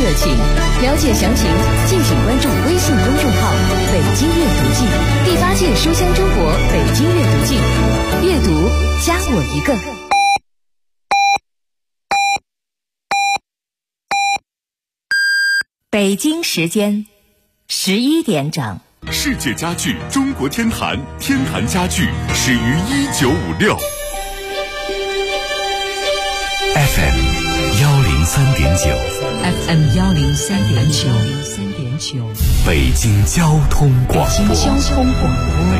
热情。了解详情，敬请关注微信公众号“北京阅读记”，第8届书香中国北京阅读季，阅读加我一个。北京时间11点整。 世界家具中国天坛，天坛家具始于1956。 FM 103.9 FM 103.9 北京交通广播。 北京交通广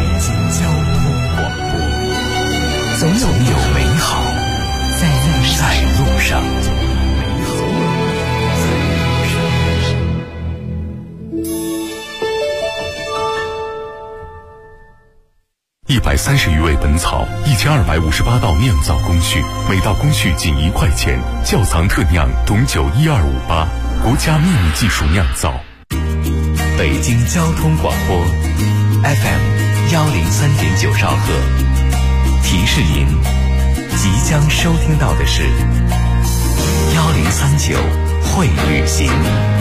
播，总有美好在路上。 130余味本草，1258道酿造工序，每道工序仅1块钱。窖藏特酿董酒1258，国家秘密技术酿造。 北京交通广播 FM 103.9兆赫，提示您即将收听到的是1039会旅行。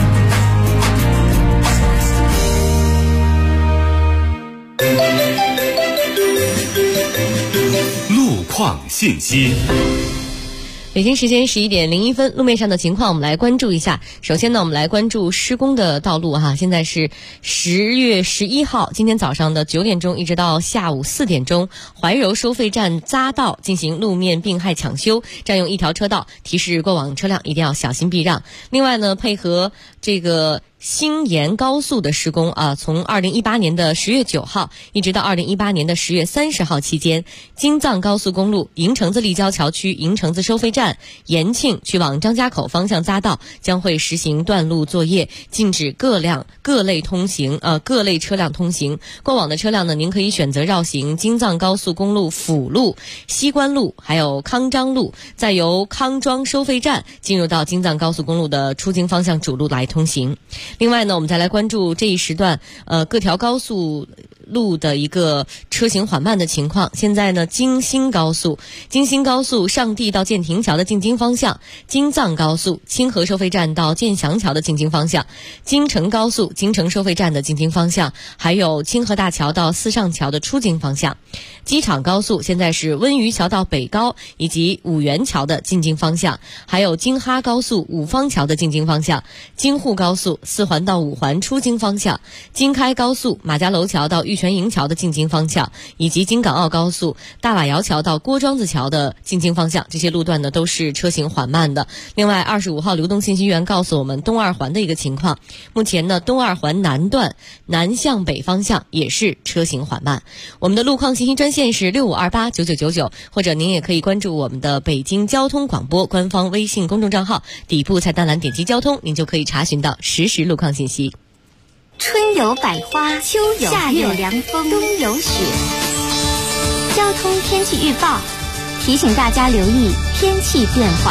路况信息。 北京时间11点01分，路面上的情况我们来关注一下。首先呢，我们来关注施工的道路哈。现在是10月11号，今天早上的9点钟一直到下午4点钟，怀柔收费站匝道进行路面并排抢修，占用1条车道，提示过往车辆一定要小心避让。另外呢，配合这个新延高速的施工从2018年的10月9号一直到2018年的10月30号期间，京藏高速公路营城子立交桥区营城子收费站延庆去往张家口方向匝道将会实行断路作业，禁止各类车辆通行。过往的车辆呢，您可以选择绕行京藏高速公路辅路、西关路还有康庄路，再由康庄收费站进入到京藏高速公路的出京方向主路来通行。另外呢，我们再来关注这一时段各条高速路的一个车行缓慢的情况。现在呢，京新高速上地到建亭桥的进京方向，京藏高速清河收费站到建祥桥的进京方向，京承高速京承收费站的进京方向，还有清河大桥到四上桥的出京方向。机场高速现在是温榆桥到北高以及五原桥的进京方向，还有京哈高速五方桥的进京方向，京沪高速4环到5环出京方向，京开高速马家楼桥到玉泉营桥的进京方向，以及京港澳高速大瓦窑桥到郭庄子桥的进京方向，这些路段呢都是车行缓慢的。另外25号流动信息源告诉我们东二环的一个情况，目前呢东二环南段南向北方向也是车行缓慢。我们的路况信息专线是65289999，或者您也可以关注我们的北京交通广播官方微信公众账号，底部菜单栏点击交通，您就可以查询到实时路况信息。 春有百花，秋有夏有凉风，冬有雪。交通天气预报提醒大家留意天气变化。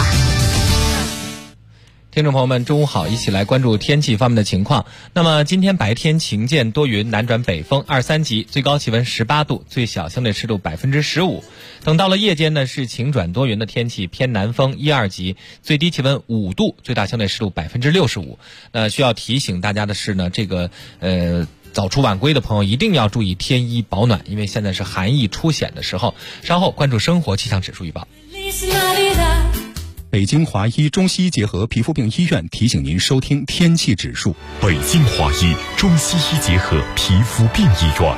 听众朋友们，中午好，一起来关注天气方面的情况。那么今天白天晴间多云，南转北风2、3级，最高气温18度，最小相对湿度15%。等到了夜间呢，是晴转多云的天气，偏南风1、2级，最低气温5度，最大相对湿度65%。需要提醒大家的是呢，这个早出晚归的朋友一定要注意添衣保暖，因为现在是寒意初显的时候。稍后关注生活气象指数预报。 北京华医中西医结合皮肤病医院提醒您收听天气指数。 北京华医中西医结合皮肤病医院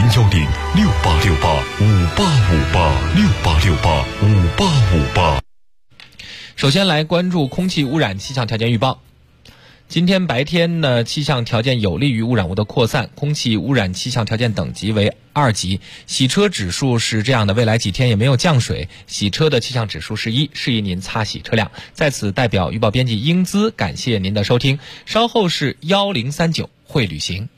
，0106868585858，68685858。 首先来关注空气污染气象条件预报。今天白天呢，气象条件有利于污染物的扩散，空气污染气象条件等级为2级。洗车指数是这样的，未来几天也没有降水，洗车的气象指数是1，适宜您擦洗车辆。在此代表预报编辑英姿感谢您的收听，稍后是1039会旅行。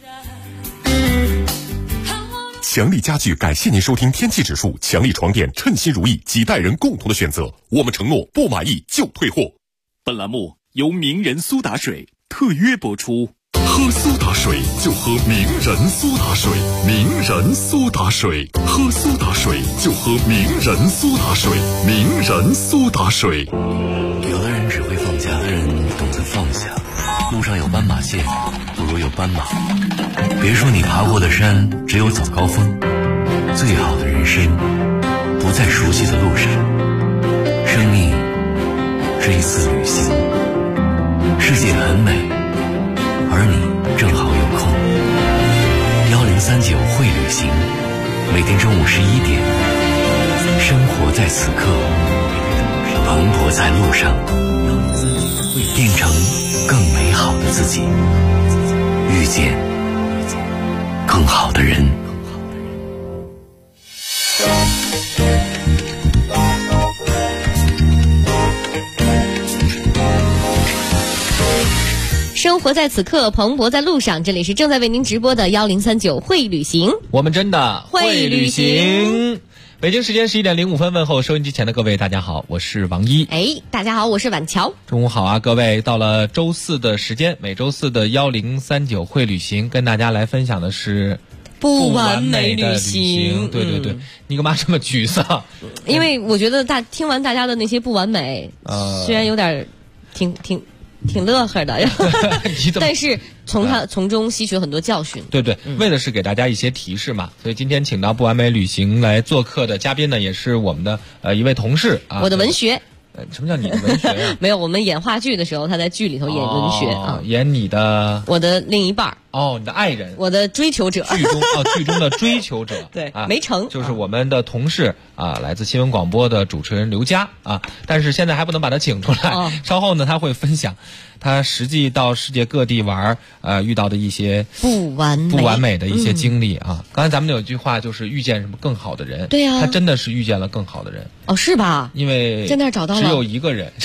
强力家具感谢您收听天气指数，强力床垫称心如意，几代人共同的选择，我们承诺不满意就退货。本栏目由名人苏打水特约播出。喝苏打水就喝名人苏打水，名人苏打水，喝苏打水就喝名人苏打水，名人苏打水。 有的人只会放假，有的人懂得放下。 路上有斑马线，不如有斑马。别说你爬过的山只有早高峰，最好的人生不在熟悉的路上。生命是一次旅行，世界很美，而你正好有空。1039会旅行，每天中午11点，生活在此刻，蓬勃在路上，变成更美好的自己，遇见更好的人。 生活在此刻，蓬勃在路上。这里是正在为您直播的1039会旅行， 我们真的会旅行。北京时间11点05分，问候收音机前的各位，大家好，我是王一。 大家好，我是婉乔。 中午好啊，各位，到了周四的时间，每周四的1039会旅行，跟大家来分享的是不完美旅行。 对对对，你干嘛这么沮丧？ 因为我觉得听完大家的那些不完美，虽然有点挺乐呵的，但是从中吸取很多教训。 对对，为的是给大家一些提示嘛，所以今天请到不完美旅行来做客的嘉宾呢，也是我们的一位同事啊。 我的文学。 什么叫你的文学啊？ 没有，我们演话剧的时候，他在剧里头演文学啊， 演你的我的另一半你的爱人， 我的追求者， 剧中的追求者， 对没成， 就是我们的同事来自新闻广播的主持人刘佳但是现在还不能把他请出来，稍后呢他会分享他实际到世界各地玩遇到的一些不完美的一些经历刚才咱们有句话就是遇见什么更好的人， 对呀， 他真的是遇见了更好的人是吧？ 因为在那儿找到了只有一个人，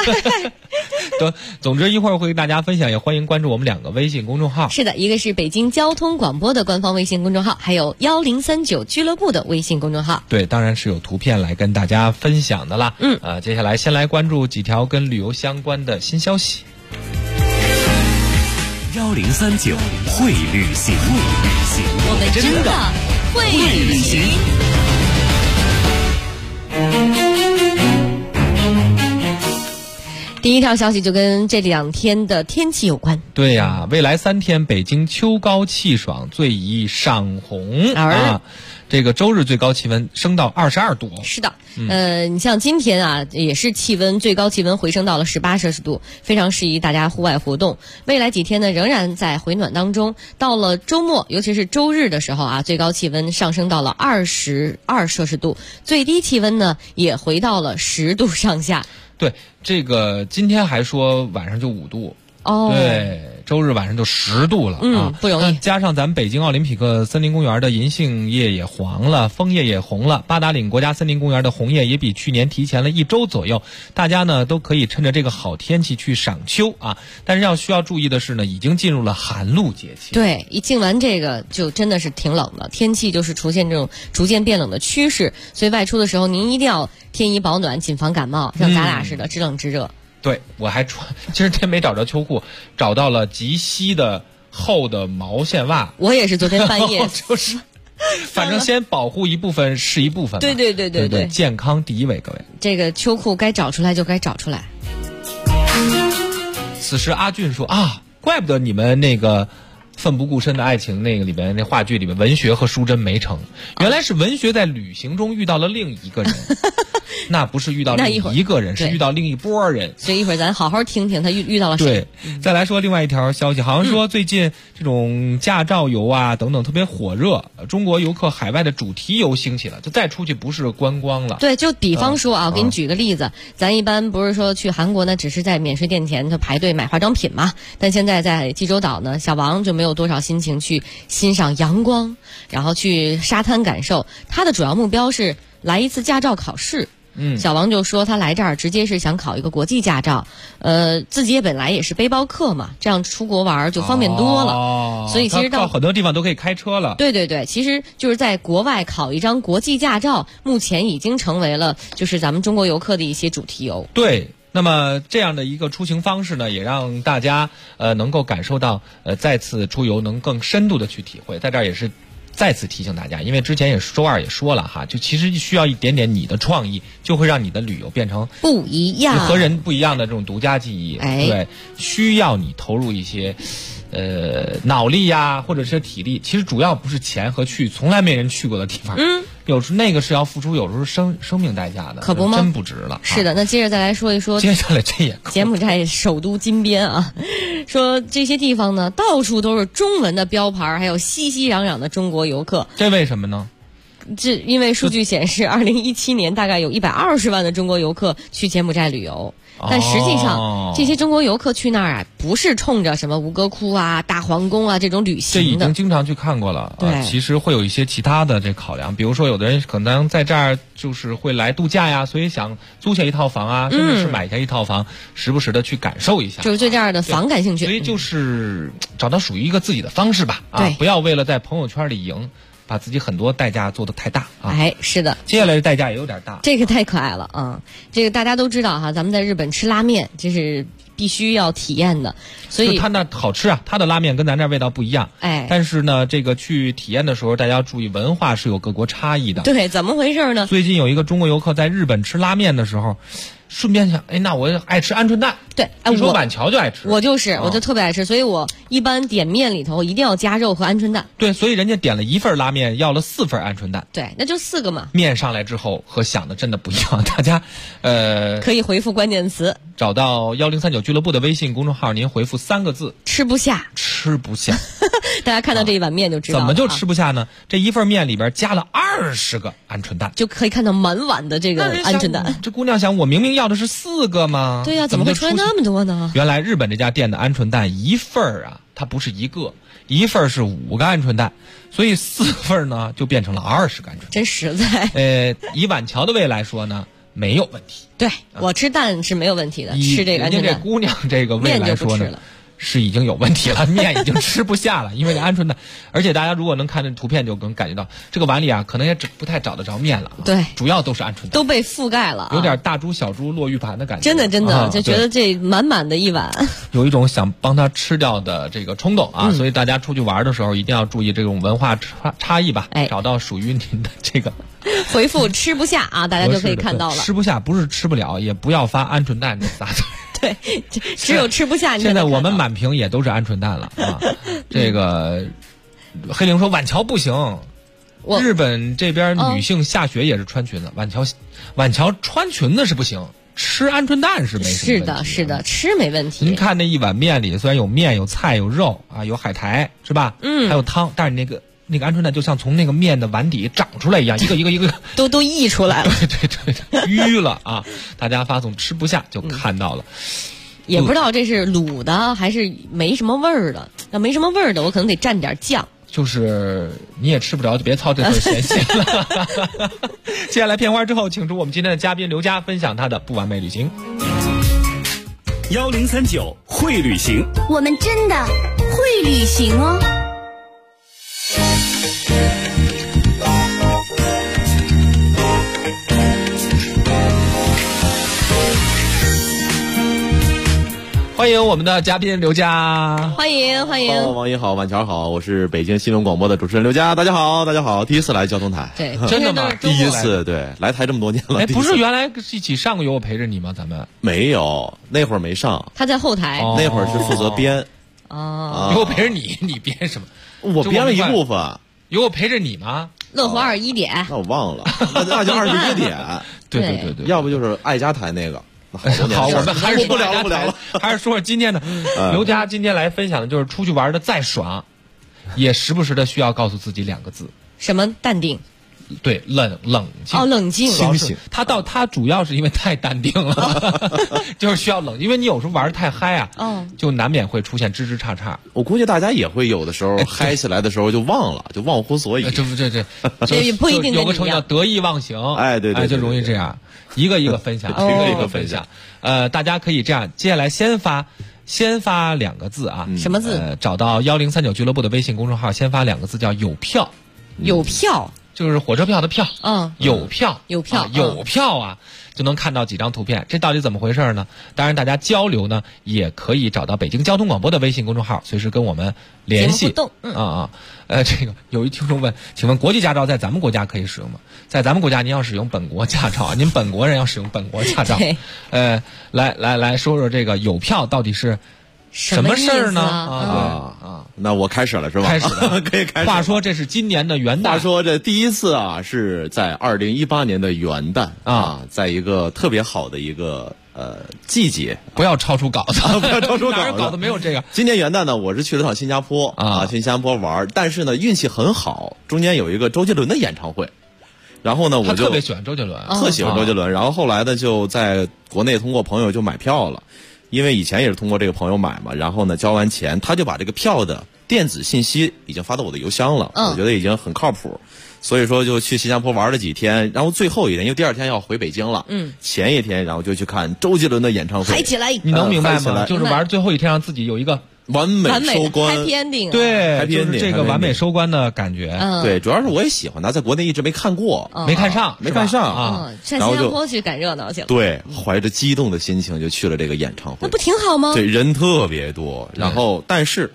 总之一会儿会跟大家分享，也欢迎关注我们2个微信公众号。 是的，一个是北京交通广播的官方微信公众号，还有1039俱乐部的微信公众号。 对，当然是有图片来跟大家分享的啦。接下来先来关注几条跟旅游相关的新消息。 1039会旅行， 我们真的会旅行。第一条消息就跟这2天的天气有关。 对呀，未来3天北京秋高气爽，最宜赏红这个周日最高气温升到22度。 是的，你像今天也是最高气温回升到了18摄氏度，非常适宜大家户外活动。未来几天呢，仍然在回暖当中。到了周末，尤其是周日的时候最高气温上升到了22摄氏度，最低气温呢也回到了10度上下。 对，这个今天还说晚上就5度。对，周日晚上就10度了不容易。 加上咱们北京奥林匹克森林公园的银杏叶也黄了，枫叶也红了，八达岭国家森林公园的红叶也比去年提前了1周左右。大家呢都可以趁着这个好天气去赏秋但是需要注意的是呢，已经进入了寒露节气。 对，一进完这个就真的是挺冷的，天气就是出现这种逐渐变冷的趋势，所以外出的时候您一定要添衣保暖，谨防感冒，像咱俩似的知冷知热。 对，我还其实真没找着秋裤，找到了极稀的厚的毛线袜。 我也是昨天半夜就是反正先保护一部分是一部分。 对， 健康第一位，各位。 这个秋裤该找出来就该找出来。 此时阿俊说怪不得你们那个奋不顾身的爱情那个里边那话剧里面文学和淑珍没成，原来是文学在旅行中遇到了另一个人。那不是遇到另一个人，是遇到另一波人。 所以一会儿咱好好听听他遇到了谁。 对，再来说另外一条消息，好像说最近这种驾照游等等特别火热，中国游客海外的主题游兴起了，就再出去不是观光了。 对，就比方说我给你举个例子，咱一般不是说去韩国呢，只是在免税店前头排队买化妆品嘛，但现在在济州岛呢，小王就没有多少心情去欣赏阳光，然后去沙滩感受，他的主要目标是来一次驾照考试。小王就说他来这儿直接是想考一个国际驾照，自己也本来也是背包客嘛，这样出国玩就方便多了。所以其实到很多地方都可以开车了。 对，其实就是在国外考一张国际驾照，目前已经成为了就是咱们中国游客的一些主题游。 对。那么这样的一个出行方式呢，也让大家能够感受到再次出游能更深度的去体会。在这儿也是再次提醒大家，因为之前也周二也说了哈，就其实需要一点点你的创意，就会让你的旅游变成不一样， 和人不一样的这种独家记忆。对，需要你投入一些脑力呀，或者是体力。其实主要不是钱和从来没人去过的地方。有时那个是要付出，有时候生命代价的， 可不吗？ 真不值了。 是的，那接着再来说一说， 接下来这也柬埔寨首都金边啊，说这些地方呢，到处都是中文的标牌，还有熙熙攘攘的中国游客。 这为什么呢？ 这因为数据显示，2017年大概有120万的中国游客去柬埔寨旅游。但实际上，这些中国游客去那儿啊，不是冲着什么吴哥窟啊、大皇宫啊这种旅行的。 这已经经常去看过了。 对， 其实会有一些其他的这考量，比如说有的人可能在这儿就是会来度假呀，所以想租下一套房啊，甚至是买下一套房，时不时的去感受一下。 就是对这样的房感兴趣。 所以就是找到属于一个自己的方式吧。 对， 不要为了在朋友圈里赢，把自己很多代价做得太大啊！ 哎，是的， 接下来的代价也有点大。 这个太可爱了啊！这个大家都知道哈，咱们在日本吃拉面，这是必须要体验的。所以他那好吃啊，他的拉面跟咱这味道不一样。 哎， 但是呢，这个去体验的时候，大家要注意，文化是有各国差异的。 对，怎么回事呢？ 最近有一个中国游客在日本吃拉面的时候，顺便想，那我爱吃鹌鹑蛋。 对， 听说板桥就爱吃， 我就特别爱吃，所以我一般点面里头一定要加肉和鹌鹑蛋。 对，所以人家点了1份拉面，要了4份鹌鹑蛋。 对，那就4个嘛。 面上来之后和想的真的不一样，大家可以回复关键词， 找到1039俱乐部的微信公众号，您回复3个字： 吃不下。 吃不下。 大家看到这一碗面就知道了。 怎么就吃不下呢？这一份面里边加了20个鹌鹑蛋， 就可以看到满碗的这个鹌鹑蛋。 这姑娘想，我明明要的是4个嘛。 对呀，怎么会出来那么多呢？ 原来日本这家店的鹌鹑蛋一份啊，它不是1个，一份是5个鹌鹑蛋，所以4份呢就变成了20个鹌鹑蛋。 真实在。 以碗桥的胃来说呢，没有问题。 对，我吃蛋是没有问题的，吃这个鹌鹑蛋。 这姑娘这个胃来说呢，是已经有问题了，面已经吃不下了，因为这鹌鹑蛋，而且大家如果能看这图片，就能感觉到这个碗里啊，可能也不太找得着面了。 对， 主要都是鹌鹑蛋， 都被覆盖了， 有点大猪小猪落玉盘的感觉。 真的，就觉得这满满的一碗， 有一种想帮他吃掉的这个冲动啊！所以大家出去玩的时候一定要注意这种文化差异吧，找到属于您的这个。 回复吃不下啊，大家就可以看到了。 吃不下不是吃不了，也不要发鹌鹑蛋这仨字。 对，只有吃不下。 现在我们满屏也都是鹌鹑蛋了啊！这个黑灵说碗桥不行，日本这边女性下雪也是穿裙子，碗桥穿裙子是不行，吃鹌鹑蛋是没什么问题。 是的，吃没问题。 您看那一碗面里虽然有面有菜有肉啊，有海苔是吧？还有汤，但是那个鹌鹑蛋就像从那个面的碗底长出来一样，一个都溢出来了。 对，淤了啊！大家发送吃不下就看到了。 也不知道这是卤的还是没什么味儿的。要没什么味儿的，我可能得蘸点酱。 就是你也吃不着，就别操这份闲心了。接下来片花之后，请出我们今天的嘉宾刘佳分享他的不完美旅行。 1039会旅行， 我们真的会旅行哦。 欢迎我们的嘉宾刘佳， 欢迎。 王姨好，晚桥好，我是北京新闻广播的主持人刘佳，大家好，第一次来交通台。 对， 真的吗？ 第一次，对，来台这么多年了。 不是原来一起上过有我陪着你吗？咱们没有，那会儿没上， 他在后台， 那会儿是负责编。 有我陪着你，你编什么？ 我编了一部分。 有我陪着你吗？ 乐活21点。 那我忘了，那就21点。 对， 要不就是爱家台那个。 好，我们还是不聊了， 还是说今天的刘佳今天来分享的就是出去玩的再爽，也时不时的需要告诉自己2个字： 什么？淡定。 对，冷静。 冷静， 清醒。他主要是因为太淡定了，就是需要冷静，因为你有时候玩太嗨啊，就难免会出现枝枝杈杈。 我估计大家也会有的时候嗨起来的时候就忘了，就忘乎所以。 这也不一定。 有个成语叫得意忘形。 对， 就容易这样。一个一个分享，一个分享。大家可以这样，接下来先发2个字啊。 什么字？ 找到1039俱乐部的微信公众号，先发2个字，叫有票。 有票。 就是火车票的票，有票啊！ 就能看到几张图片，这到底怎么回事呢？当然大家交流呢也可以找到北京交通广播的微信公众号，随时跟我们联系。 互动。 这个有一听众问，请问国际驾照在咱们国家可以使用吗？在咱们国家您要使用本国驾照，您本国人要使用本国驾照。来说说这个有票到底是什么事儿呢？ 那我开始了是吧？ 开始了可以开始。 话说这是今年的元旦。 话说这第一次是在2018年的元旦在一个特别好的一个季节。 不要超出稿子， 不要超出稿子， 哪有稿子没有这个？ 今年元旦呢，我是去了趟新加坡去新加坡玩，但是呢运气很好，中间有一个周杰伦的演唱会。然后呢，我就特别喜欢周杰伦， 特喜欢周杰伦。然后后来呢，就在国内通过朋友就买票了。因为以前也是通过这个朋友买嘛，然后呢交完钱，他就把这个票的电子信息已经发到我的邮箱了，我觉得已经很靠谱，所以说就去新加坡玩了几天，然后最后一天，因为第二天要回北京了，前一天然后就去看周杰伦的演唱会， 嗨起来！ 你能明白吗？就是玩最后一天让自己有一个完美收官 ，Happy Ending， 对，就是这个完美收官的感觉。 对，主要是我也喜欢他，在国内一直没看过， 没看上上新加坡去赶热闹去了。 对，怀着激动的心情就去了这个演唱会。 那不挺好吗？ 对，人特别多，然后但是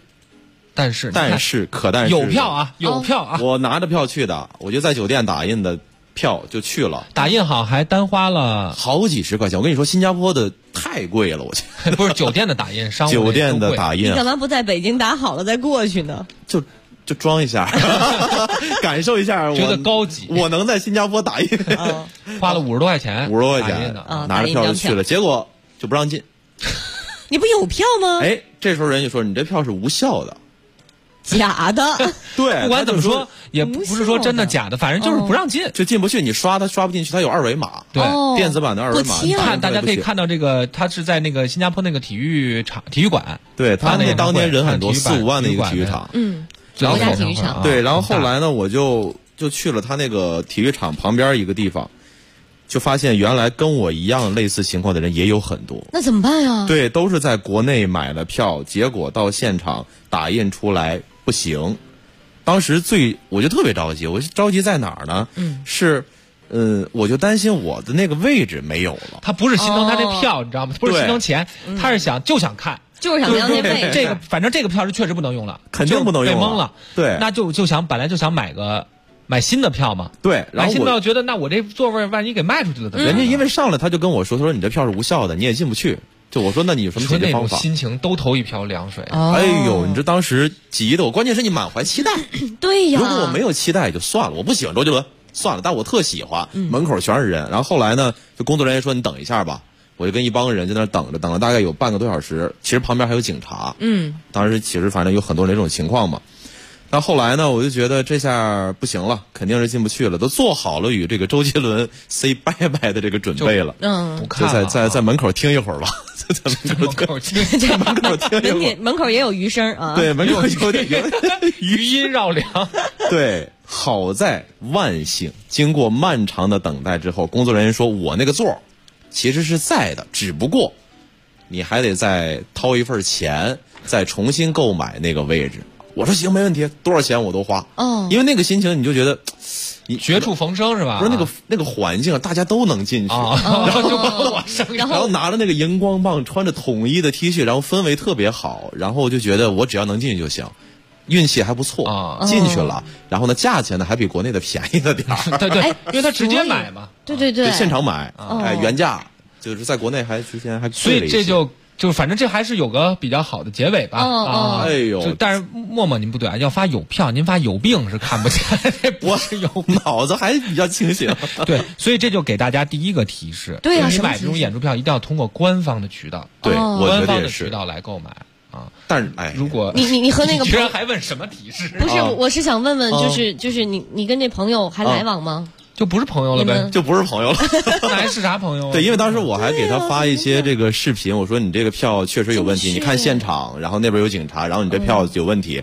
有票啊，有票啊！ 我拿着票去的，我就在酒店打印的票就去了， 打印好还单花了好几十块钱。我跟你说，新加坡的太贵了，我去。 不是酒店的打印，商务酒店的打印， 你干嘛不在北京打好了再过去呢？ 就装一下，感受一下， 觉得高级。 我能在新加坡打印， 花了50多块钱 ，50多块钱拿着票就去了，结果就不让进。 你不有票吗？ 哎，这时候人就说你这票是无效的。 假的， 对， 不管怎么说，也不是说真的假的，反正就是不让进， 就进不去。你刷它刷不进去，它有二维码， 对， 电子版的二维码。 看大家可以看到这个，它是在那个新加坡那个体育馆， 对，他那当天人很多，4-5万的一个体育场， 国家体育场。 对，然后后来呢，我就去了他那个体育场旁边一个地方，就发现原来跟我一样类似情况的人也有很多。 那怎么办呀？ 对，都是在国内买了票，结果到现场打印出来不行。当时我就特别着急，我着急在哪儿呢？是，我就担心我的那个位置没有了。 他不是心疼他这票，你知道吗？不是心疼钱，他是想看。 就是想要那位置。 这个反正这个票是确实不能用了， 肯定不能用了， 被蒙了。 对， 那本来就想买新的票嘛。 对，然后买新的票觉得那我这座位万一给卖出去了， 人家因为上来他就跟我说，他说你这票是无效的，你也进不去。就我说那你有什么解决方法？ 心情都投一瓢凉水。 哎呦，你这当时急的我，关键是你满怀期待。 对呀， 如果我没有期待也就算了，我不喜欢周杰伦算了，但我特喜欢。门口全是人，然后后来呢，就工作人员说你等一下吧。我就跟一帮人在那等了大概有半个多小时，其实旁边还有警察。当时其实反正有很多人这种情况嘛。但后来呢，我就觉得这下不行了，肯定是进不去了，都做好了与这个周杰伦 say 拜拜的这个准备了。 不看了， 就在门口听一会儿吧， 在门口听一会儿， 门口也有余声啊。 对，门口有余音绕梁。 对，好在万幸，经过漫长的等待之后，工作人员说我那个座其实是在的，只不过你还得再掏一份钱，再重新购买那个位置。我说行，没问题，多少钱我都花。因为那个心情你就觉得你绝处逢生是吧？ 不是那个环境大家都能进去， 然后就把我生， 然后拿着那个荧光棒，穿着统一的 T 恤，然后氛围特别好，然后我就觉得我只要能进去就行。运气还不错进去了，然后呢，价钱呢还比国内的便宜了点儿。 对，因为他直接买嘛。 对， 现场买，原价，就是在国内之前还贵了一些。 所以就反正这还是有个比较好的结尾吧。 哎呦， 但是默默您不对啊，要发有票，您发有病是看不见。 我脑子还比较清醒。 对，所以这就给大家第一个提示。 对啊， 你买这种演出票一定要通过官方的渠道， 对， 官方的渠道来购买。 但是如果你和那个居然还问什么提示？ 不是，我是想问问，就是你跟这朋友还来往吗？ 就不是朋友了呗， 就不是朋友了。 那还是啥朋友啊？ 对，因为当时我还给他发一些这个视频，我说你这个票确实有问题，你看现场，然后那边有警察，然后你这票有问题，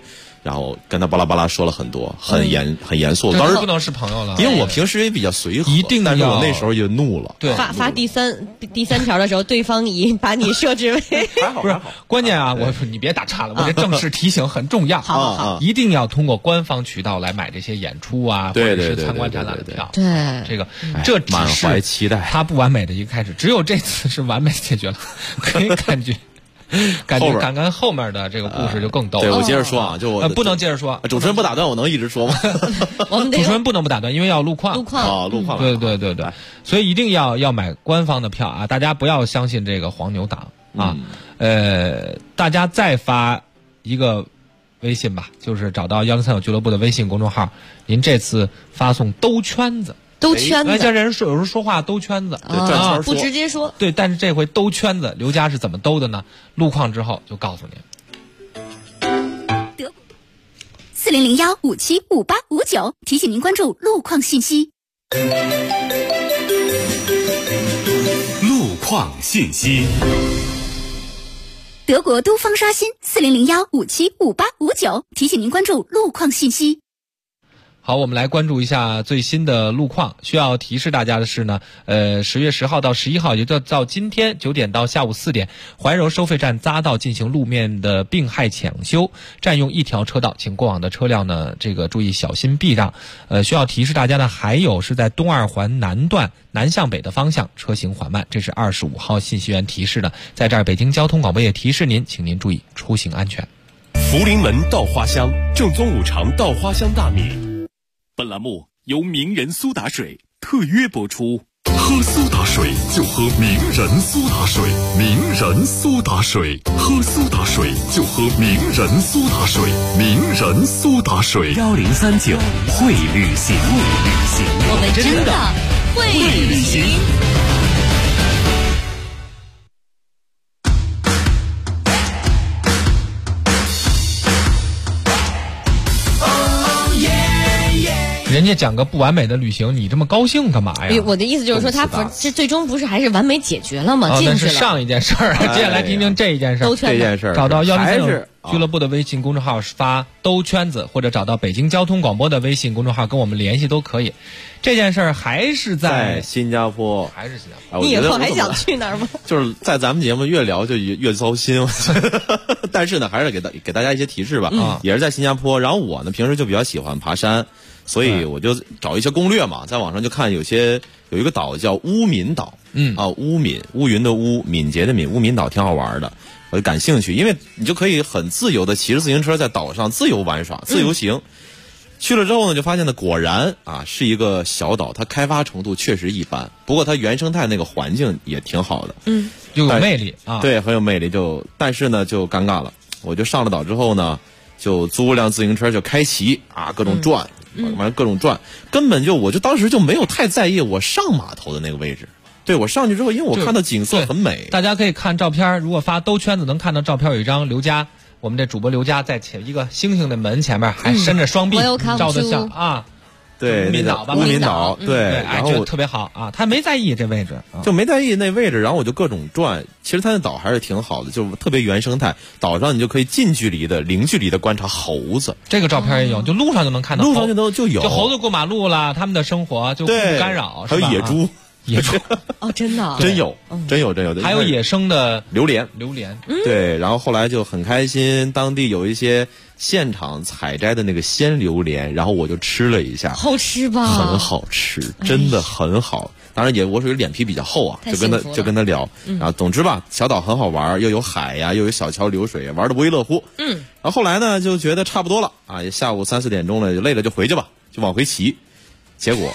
然后跟他巴拉巴拉说了很多，很严肃。当时不能是朋友了， 因为我平时也比较随和， 一定但是我那时候就怒了。 对， 发第三条的时候，对方已把你设置为不是关键啊！我说你别打岔了，我这正式提醒很重要。 好， 一定要通过官方渠道来买这些演出啊，或者是参观展览的票。 对， 这只满怀期待， 它不完美的一个开始，只有这次是完美解决了，可以感觉后面的这个故事就更逗了。 对，我接着说啊，就我不能接着说， 主持人不打断，我能一直说吗？ 主持人不能不打断，因为要路况。 路况。 对，所以一定要买官方的票啊！大家不要相信这个黄牛党啊！大家再发一个微信吧，就是找到103俱乐部的微信公众号，您这次发送兜圈子。 兜圈子， 像有时候说话兜圈子， 转圈说， 不直接说。 对，但是这回兜圈子，刘佳是怎么兜的呢？路况之后就告诉您。 4001575859提醒您关注路况信息。 路况信息。 德国都方刷新4001575859提醒您关注路况信息。 好，我们来关注一下最新的路况。需要提示大家的是呢，10月10号到11号，也就到今天9点到下午4点，怀柔收费站匝道进行路面的并害抢修，占用一条车道，请过往的车辆呢，这个注意小心避让。需要提示大家呢，还有是在东二环南段南向北的方向车行缓慢，这是25号信息员提示的。在这儿，北京交通广播也提示您，请您注意出行安全。 福临门稻花香，正宗五常稻花香大米。本栏目由名人苏打水特约播出。 喝苏打水就喝名人苏打水，名人苏打水，喝苏打水就喝名人苏打水，名人苏打水。 1039会旅行， 我们真的会旅行。 人家讲个不完美的旅行，你这么高兴干嘛呀？ 我的意思就是说，他这最终不是还是完美解决了吗？ 那是上一件事儿，接下来听听这一件事儿。 这件事儿， 找到103俱乐部的微信公众号发兜圈子，或者找到北京交通广播的微信公众号跟我们联系都可以。这件事儿还是在新加坡， 还是新加坡。 你以后还想去那儿吗？ 就是在咱们节目越聊就越糟心，但是呢，还是给大家一些提示吧。也是在新加坡，然后我呢平时就比较喜欢爬山。所以我就找一些攻略嘛，在网上就看有一个岛叫乌敏岛，乌云的乌，敏捷的敏，乌敏岛挺好玩的，我就感兴趣，因为你就可以很自由的骑着自行车在岛上自由玩耍、自由行。去了之后呢，就发现呢，果然是一个小岛，它开发程度确实一般，不过它原生态那个环境也挺好的， 就有魅力啊， 对，很有魅力。但是呢，就尴尬了，我就上了岛之后呢，就租辆自行车就开骑各种转。完各种转，根本我就当时就没有太在意我上码头的那个位置。对，我上去之后，因为我看到景色很美， 大家可以看照片，如果发兜圈子能看到照片，有一张刘佳，我们这主播刘佳在一个星星的门前面，还伸着双臂，照得像啊。 对， 乌敏岛吧， 乌敏岛，对， 然后特别好啊，他没在意这位置， 就没在意那位置，然后我就各种转。其实他那岛还是挺好的，就特别原生态。岛上你就可以零距离的观察猴子， 这个照片也有，就路上就能看到， 路上就有， 就猴子过马路了，他们的生活就不干扰， 还有野猪。 哦，真的， 真有， 还有野生的榴莲， 对， 然后后来就很开心，当地有一些现场采摘的那个鲜榴莲，然后我就吃了一下， 好吃吧？ 很好吃，真的很好。当然我属于脸皮比较厚啊，就跟他聊，然后总之吧，小岛很好玩，又有海呀，又有小桥流水，玩的不亦乐乎。然后后来呢，就觉得差不多了下午3、4点钟了，就累了就回去吧，就往回骑，结果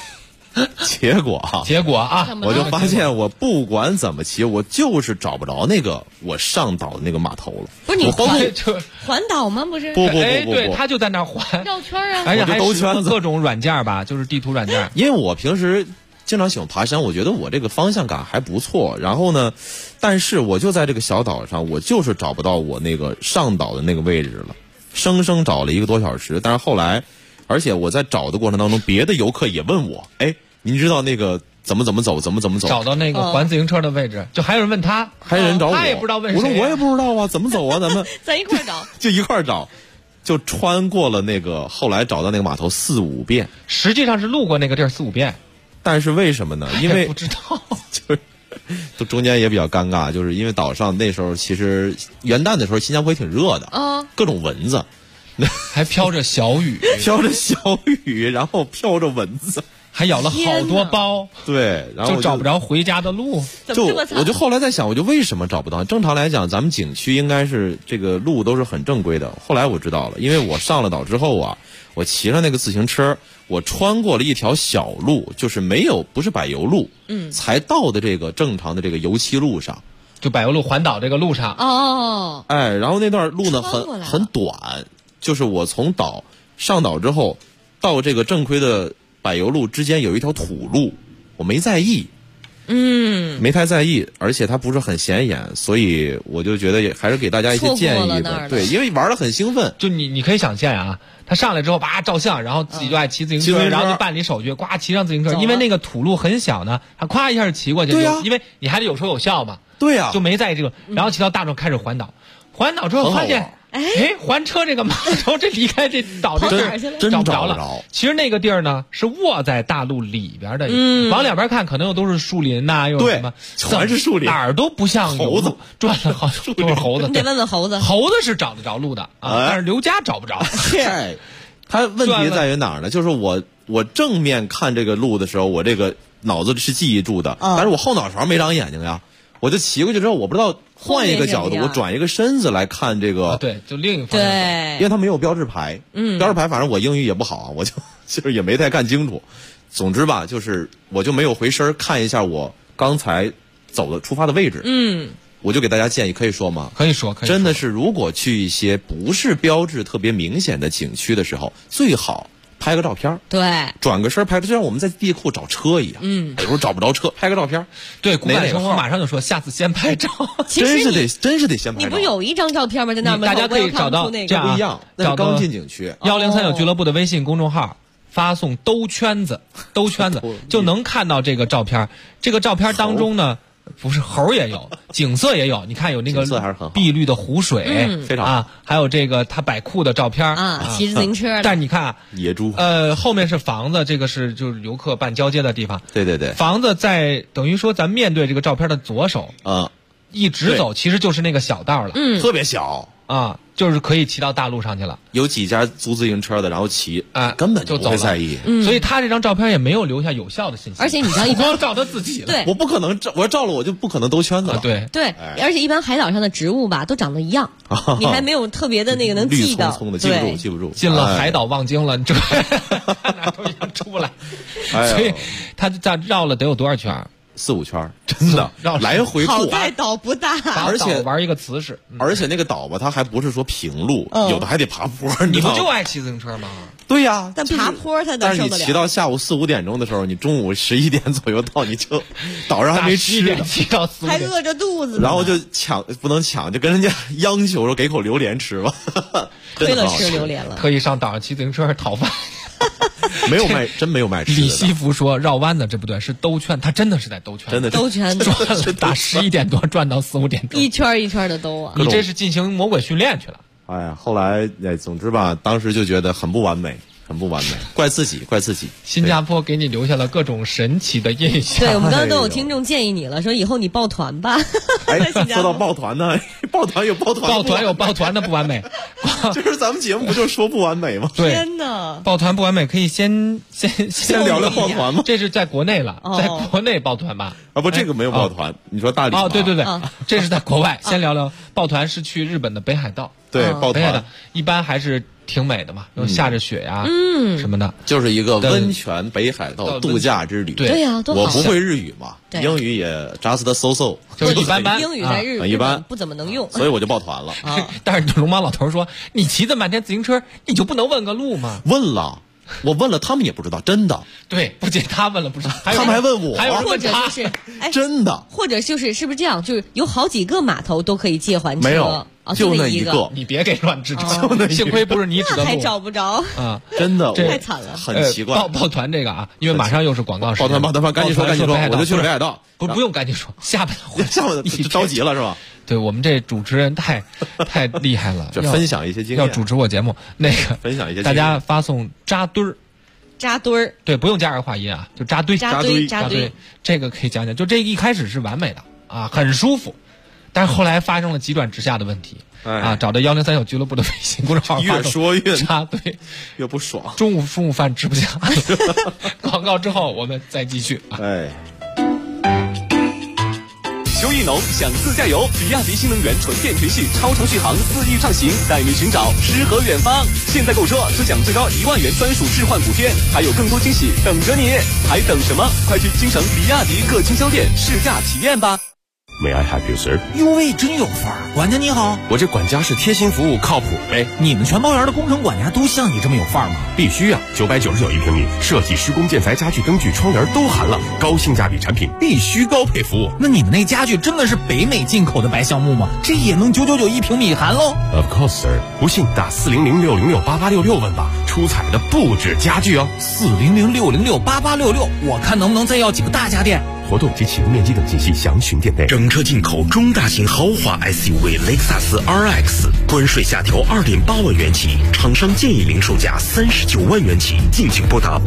我就发现我不管怎么骑，我就是找不着那个我上岛的那个码头了。 不是你环岛吗？不是？ 不， 对，他就在那儿环绕圈啊， 而且还兜圈子，各种软件吧，就是地图软件。 因为我平时经常喜欢爬山，我觉得我这个方向感还不错。然后呢，但是我就在这个小岛上，我就是找不到我那个上岛的那个位置了，生找了1个多小时。但是后来，而且我在找的过程当中，别的游客也问我，您知道那个怎么走？ 找到那个还自行车的位置，就还有人问他， 还有人找我， 他也不知道问谁。 我说我也不知道啊，怎么走啊？咱们咱一块找， 就一块找。 就穿过了那个后来找到那个码头4、5遍， 实际上是路过那个地儿4、5遍， 但是为什么呢？因为不知道， 就是都中间也比较尴尬，就是因为岛上那时候其实元旦的时候新加坡也挺热的啊， 各种蚊子， 还飘着小雨， 飘着小雨，然后飘着蚊子。 还咬了好多包， 对，然后就找不着回家的路。 我就后来在想，我就为什么找不到？正常来讲，咱们景区应该是这个路都是很正规的。后来我知道了，因为我上了岛之后啊，我骑上那个自行车，我穿过了一条小路，就是不是柏油路，才到的这个正常的这个油漆路上， 就柏油路环岛这个路上。 哦， 哎，然后那段路呢很短，就是我从上岛之后到这个正规的柏油路之间有一条土路，我没在意，没太在意，而且它不是很显眼，所以我就觉得还是给大家一些建议的。对，因为玩得很兴奋。 就你可以想象啊，他上来之后叭照相，然后自己就爱骑自行车，然后就办理手续，呱骑上自行车，因为那个土路很小呢，他咵一下就骑过去， 对呀， 因为你还得有说有笑嘛， 对呀， 就没在意这个，然后骑到大众开始环岛，环岛之后发现。环车这个码头，这离开这岛这地儿真找不着了。其实那个地儿呢是卧在大陆里边的，往两边看可能又都是树林呐，又什么全是树林， 哪儿都不像猴子转了好都是猴子。 你得问问猴子， 猴子是找得着路的啊，但是刘家找不着。 他问题在于哪儿呢？就是我正面看这个路的时候，我这个脑子是记忆住的，但是我后脑勺没长眼睛呀，我就骑过去之后，我不知道。换一个角度，我转一个身子来看这个， 对，就另一个方向。 对， 因为它没有标志牌，标志牌反正我英语也不好，我就是也没太看清楚。总之吧，就是我就没有回身看一下我刚才出发的位置。我就给大家建议，可以说吗？ 可以说。 真的是，如果去一些不是标志特别明显的景区的时候，最好拍个照片， 对， 转个身拍，就像我们在地库找车一样。有时候找不着车，拍个照片。 对，古板生活马上就说，下次先拍照。 真是得先拍照。 你不有一张照片吗？在那儿大家可以找到这样不一样，那是刚进景区。 1039俱乐部的微信公众号，发送兜圈子就能看到这个照片。这个照片当中呢。不是猴也有，景色也有。你看有那个碧绿的湖水， 非常好还有这个他摆酷的照片骑自行车。 但是你看野猪， 后面是房子，这个是就是游客办交接的地方。 对， 房子在等于说咱面对这个照片的左手，一直走其实就是那个小道了， 特别小啊，就是可以骑到大路上去了。 有几家租自行车的，然后骑根本就不会在意。 所以他这张照片也没有留下有效的信息。 而且你知道，一般照他自己了。 对， 我不可能我要照了，我就不可能兜圈子了。 对， 而且一般海岛上的植物吧，都长得一样，你还没有特别的那个能记到。 绿葱葱的，记不住。 进了海岛望京了，你这哪都一样出不来。所以他绕了得有多少圈 ？4、5圈，真的来回过。 好在岛不大， 而且玩一个瓷实， 而且那个岛吧，它还不是说平路，有的还得爬坡。 你不就爱骑自行车吗？ 对呀， 但爬坡它但是你骑到下午4、5点钟的时候，你中午11点左右到，你就岛上还没吃呢， 骑到4、5点还饿着肚子， 然后就不能抢，就跟人家央求说给口榴莲吃吧。 亏了吃榴莲了， 特意上岛上骑自行车讨饭。 没有卖，真没有卖吃的。 李西福说绕弯子，这不对，是兜圈，他真的是在兜圈， 真的兜圈子， 转了打11点多转到4、5点钟， 一圈一圈的兜啊！ 你这是进行魔鬼训练去了。 哎呀，后来总之吧，当时就觉得很不完美。怪自己。 新加坡给你留下了各种神奇的印象。 对，我们刚刚都有听众建议你了，说以后你报团吧。 说到报团呢，报团有报团的不完美。 就是咱们节目不就说不完美吗？ 对， 天哪， 报团不完美，可以先聊聊报团吗？ 这是在国内了，在国内报团吧？ 不，这个没有报团。你说大理？ 对，这是在国外。先聊聊报团，是去日本的北海道。 对，报团一般还是挺美的嘛，又下着雪呀，什么的， 就是一个温泉北海道度假之旅。 对呀， 我不会日语嘛，英语也 just so， 就是一般般， 英语在日本不怎么能用， 所以我就报团了。 但是龙猫老头说，你骑这半天自行车，你就不能问个路吗？ 问了。我问了，他们也不知道，真的。 对，不仅他问了，不是，他们还问我， 还有人问他， 真的， 或者是不是这样？就是有好几个码头都可以借还车， 没有，就那一个。 你别给乱指正，幸亏不是你指的路， 还找不着啊！真的， 太惨了， 很奇怪。 报团这个啊，因为马上又是广告时间， 报团，赶紧说，我就去北海道。 不用赶紧说，下半你着急了是吧？ 对，我们这主持人太厉害了， 就分享一些经验， 要主持我节目，那个分享一些经验， 大家发送扎堆儿。 扎堆儿， 对，不用加儿化音啊，就扎堆， 扎堆， 这个可以讲讲。就这个一开始是完美的啊，很舒服，但是后来发生了急转直下的问题啊，找到103小俱乐部的微信公众号， 越说越扎堆， 越不爽。 中午饭吃不下，广告之后我们再继续。 邱一农想自驾游，比亚迪新能源纯电全系超长续航4亿畅行，带你寻找诗和远方。现在购车只享最高1万元专属置换补贴，还有更多惊喜等着你，还等什么？快去京城比亚迪各经销店试驾体验吧。 May I help you, sir？ 哟喂，真有范儿！管家你好， 我这管家是贴心服务，靠谱呗。 你们全包园的工程管家都像你这么有范儿吗？ 必须啊！999一平米，设计、施工、建材、家具、灯具、窗帘都含了，高性价比产品，必须高配服务。 那你们那家具真的是北美进口的白橡木吗？这也能999一平米含喽 ？Of course, sir。不信打400-606-8866问吧，出彩的不止家具哦。 400-606-8866，我看能不能再要几个大家电。 活动及启用面积等信息详询店内。 整车进口中大型豪华 SUV 雷克萨斯 RX， 关税下调2.8万元起，厂商建议零售价39万元起，敬请拨打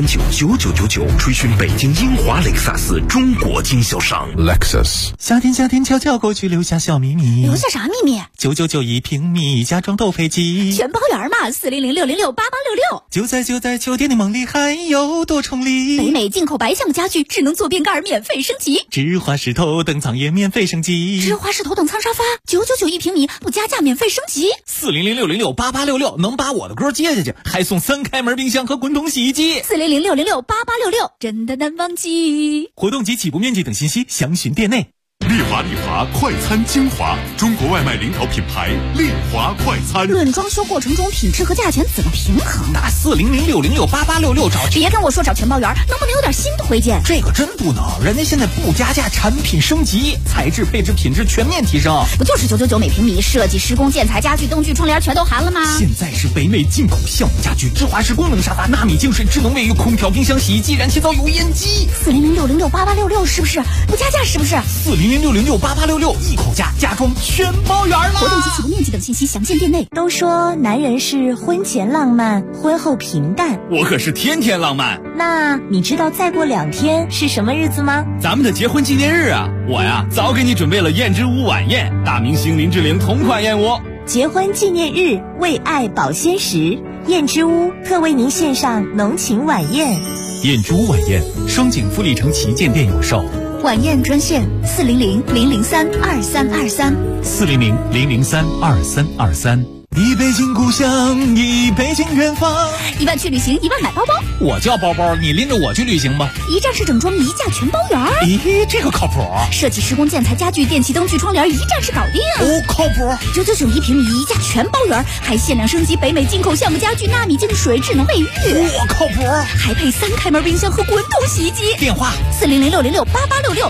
87399999，垂询北京英华雷克萨斯中国经销商。 Lexus。 夏天悄悄过去，留下小秘密。 留下啥秘密 ？999一平米，家装都配齐， 全包圆嘛！400-606-8866。 就在酒店的梦里，还有多重礼。 北美进口白橡木家具，智能坐便盖免费升级， 芝华士头等舱也免费升级， 芝华士头等舱沙发999一平米，不加价免费升级。 400-606-8866能把我的歌接下去，还送3开门冰箱和滚筒洗衣机。 400-606-8866真的难忘记。 活动及起步面积等信息详询店内。 丽华快餐精华，中国外卖领导品牌丽华快餐。 论装修过程中品质和价钱怎么平衡？ 打400-606-8866找。 别跟我说找全包圆，能不能有点新推荐？ 这个真不能，人家现在不加价，产品升级，材质、配置、品质全面提升。 不就是999每平米，设计、施工、建材、家具、灯具、窗帘全都含了吗？ 现在是北美进口橡木家具、芝华士功能沙发、纳米净水、智能卫浴、空调、冰箱、洗衣机、燃气灶、油烟机。 400-606-8866是不是不加价？是不是 400-606-8866一口价，家装全包圆了。 活动及起步面积等信息详见店内。 都说男人是婚前浪漫，婚后平淡， 我可是天天浪漫。 那你知道再过2天是什么日子吗？ 咱们的结婚纪念日啊！我呀早给你准备了燕之屋晚宴，大明星林志玲同款燕窝。 结婚纪念日，为爱保鲜时，燕之屋特为您献上浓情晚宴。 燕之屋晚宴，双井富力城旗舰店有售。 晚宴专线400-003-2323。 400-003-2323。一北京故乡，一北京远方。 1万去旅行，1万买包包。 我叫包包，你拎着我去旅行吧。 一站式整装，一价全包圆。 咦，这个靠谱。 设计、施工、建材、家具、电器、灯具、窗帘，一站式搞定。 哦，靠谱。 999一平米，一价全包圆，还限量升级北美进口橡木家具、纳米净水、智能卫浴。 我靠谱。 还配3开门冰箱和滚筒洗衣机。 电话 400-606-8866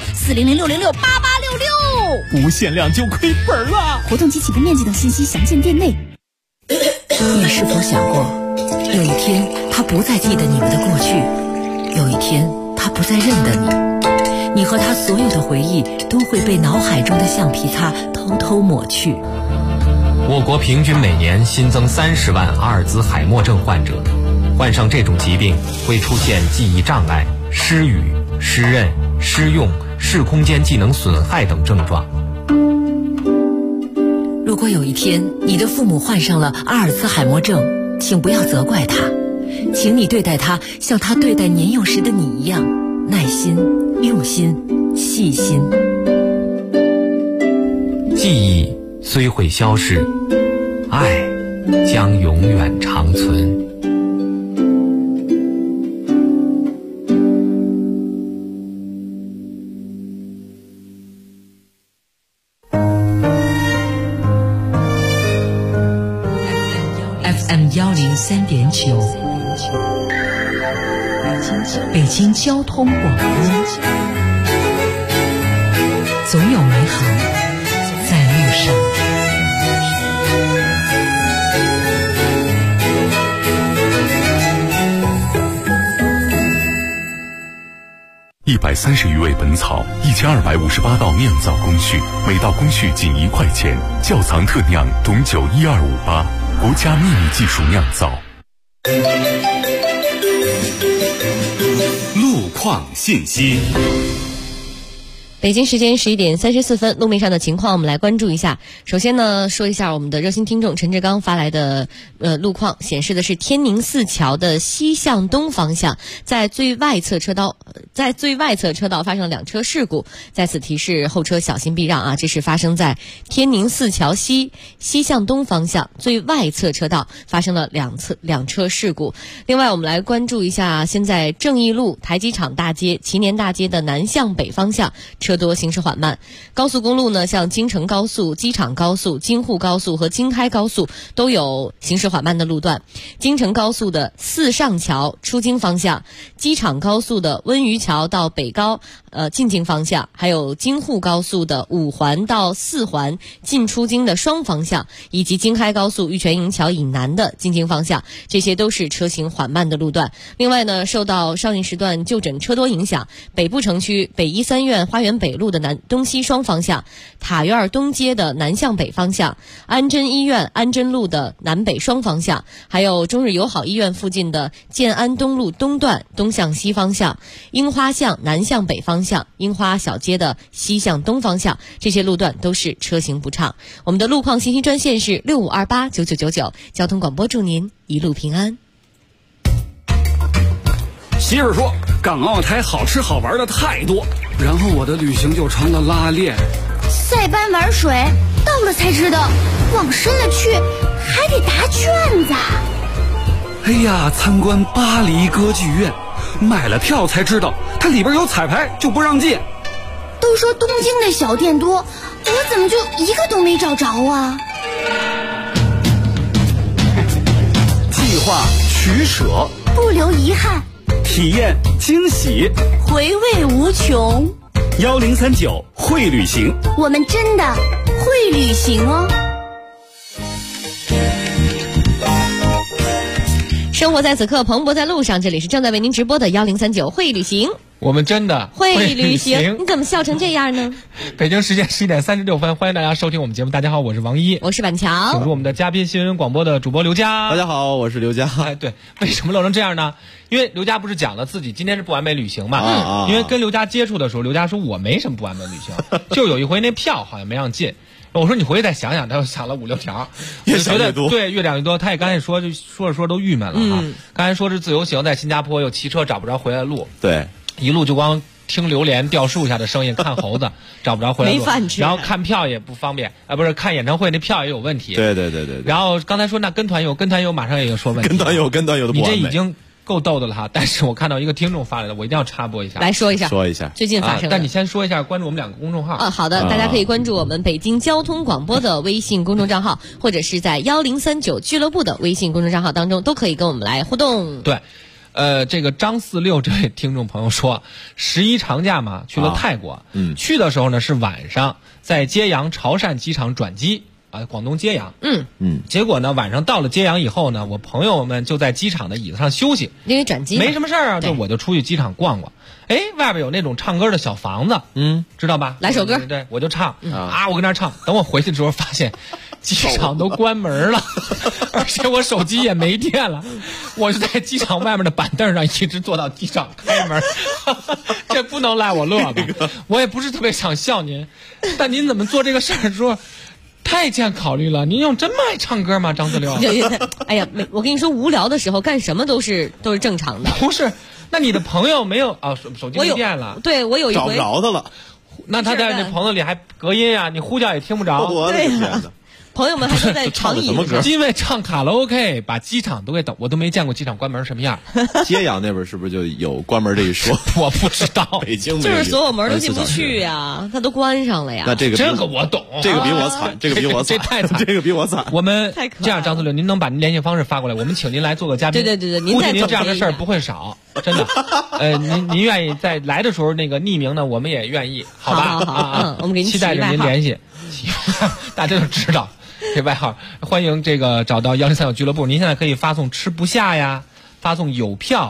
400-606-8866。 无限量就亏本了。 活动及起步面积等信息详见店内。 你是否想过，有一天他不再记得你们的过去，有一天他不再认得你，你和他所有的回忆都会被脑海中的橡皮擦偷偷抹去。 我国平均每年新增30万阿尔兹海默症患者，患上这种疾病会出现记忆障碍、失语、失认、失用、视空间技能损害等症状。 如果有一天你的父母患上了阿尔兹海默症，请不要责怪他，请你对待他像他对待年幼时的你一样，耐心、用心、细心。 记忆虽会消逝，爱将永远长存。 103.9，北京交通广播，总有美好在路上。 130余味本草，1258道酿造工序，每道工序仅1块钱。窖藏特酿董酒12588，国家秘密技术酿造。 路况信息。 北京时间11点34分，路面上的情况我们来关注一下。首先呢，说一下我们的热心听众陈志刚发来的路况，显示的是天宁寺桥的西向东方向，在最外侧车道发生了2车事故，在此提示后车小心避让啊！这是发生在天宁寺桥西向东方向最外侧车道发生了两车事故。另外，我们来关注一下，现在正义路、台机场大街、祈年大街的南向北方向车多，行驶缓慢。高速公路呢，像京承高速、机场高速、京沪高速和京开高速都有行驶缓慢的路段。京承高速的四上桥出京方向，机场高速的温榆桥到北高进京方向，还有京沪高速的5环到4环进出京的双方向，以及京开高速玉泉营桥以南的进京方向，这些都是车行缓慢的路段。另外呢，受到上一时段就诊车多影响，北部城区北医三院花园北路的南东西双方向，塔院东街的南向北方向，安贞医院安贞路的南北双方向，还有中日友好医院附近的建安东路东段东向西方向，樱花巷南向北方向，樱花小街的西向东方向，这些路段都是车行不畅。我们的路况信息专线是65289999，交通广播祝您一路平安。 媳妇说港澳台好吃好玩的太多，然后我的旅行就成了拉练。 塞班玩水，到了才知道往深了去还得答卷子。 哎呀，参观巴黎歌剧院，买了票才知道它里边有彩排就不让进。 都说东京的小店多，我怎么就一个都没找着啊？ 计划取舍， 不留遗憾， 体验惊喜， 回味无穷。 1039会旅行， 我们真的会旅行哦。 生活在此刻，蓬勃在路上。这里是正在为您直播的1039会旅行。 我们真的会旅行，你怎么笑成这样呢？ 北京时间11点36分，欢迎大家收听我们节目。大家好，我是王一， 我是板桥， 请出我们的嘉宾，新闻广播的主播刘佳。 大家好，我是刘佳。 哎，对，为什么漏成这样呢？因为刘佳不是讲了自己今天是不完美旅行嘛？因为跟刘佳接触的时候，刘佳说我没什么不完美旅行，就有一回那票好像没让进。我说你回去再想想，他又想了5、6条， 越想越多。 对，越想越多。他也刚才说着都郁闷了哈。刚才说是自由行，在新加坡又骑车找不着回来路， 对， 一路就光听榴莲掉树下的声音，看猴子找不着回来路， 没饭吃， 然后看票也不方便不是看演唱会那票也有问题。 对。 然后刚才说那跟团游马上也有说问题， 跟团游的不完美。 你这已经够逗的了哈，但是我看到一个听众发来的，我一定要插播一下， 来说一下最近发生的。 但你先说一下，关注我们2个公众号。 好的，大家可以关注我们北京交通广播的微信公众账号，或者是在1039俱乐部的微信公众账号当中，都可以跟我们来互动。 对。这个张46这位听众朋友说，11长假嘛，去了泰国。去的时候呢是晚上，在揭阳潮汕机场转机。广东揭阳，结果呢，晚上到了揭阳以后呢，我朋友们就在机场的椅子上休息， 因为转机没什么事儿啊，就我就出去机场逛逛。哎，外边有那种唱歌的小房子，知道吧？ 来首歌， 对，我就唱我跟那儿唱。等我回去的时候，发现机场都关门了，而且我手机也没电了，我就在机场外面的板凳上一直坐到机场开门，这不能赖我乐吧？我也不是特别想笑您，但您怎么做这个事儿说？太欠考虑了，您有这么爱唱歌吗，张46？ 哎呀，我跟你说，无聊的时候干什么都是正常的。 不是，那你的朋友没有手机没电了？ 对，我有一回找不着他了。 那他在那棚子里还隔音啊，你呼叫也听不着。 我的天哪！ 朋友们还都在长椅上， 因为唱卡拉 OK 把机场都给等，我都没见过机场关门什么样。 揭阳那边是不是就有关门这一说？ 我不知道， 北京就是所有门都进不去呀，它都关上了呀。 那这个我懂， 这个比我惨，这太惨， 这个比我惨。 我们这样，张46，您能把您联系方式发过来，我们请您来做个嘉宾。 对， 估计您这样的事儿不会少，真的。您愿意在来的时候那个匿名呢，我们也愿意，好吧？ 好，我们给您期待着您联系，大家就知道。这外号，欢迎这个找到1039俱乐部。您现在可以发送吃不下呀，发送有票，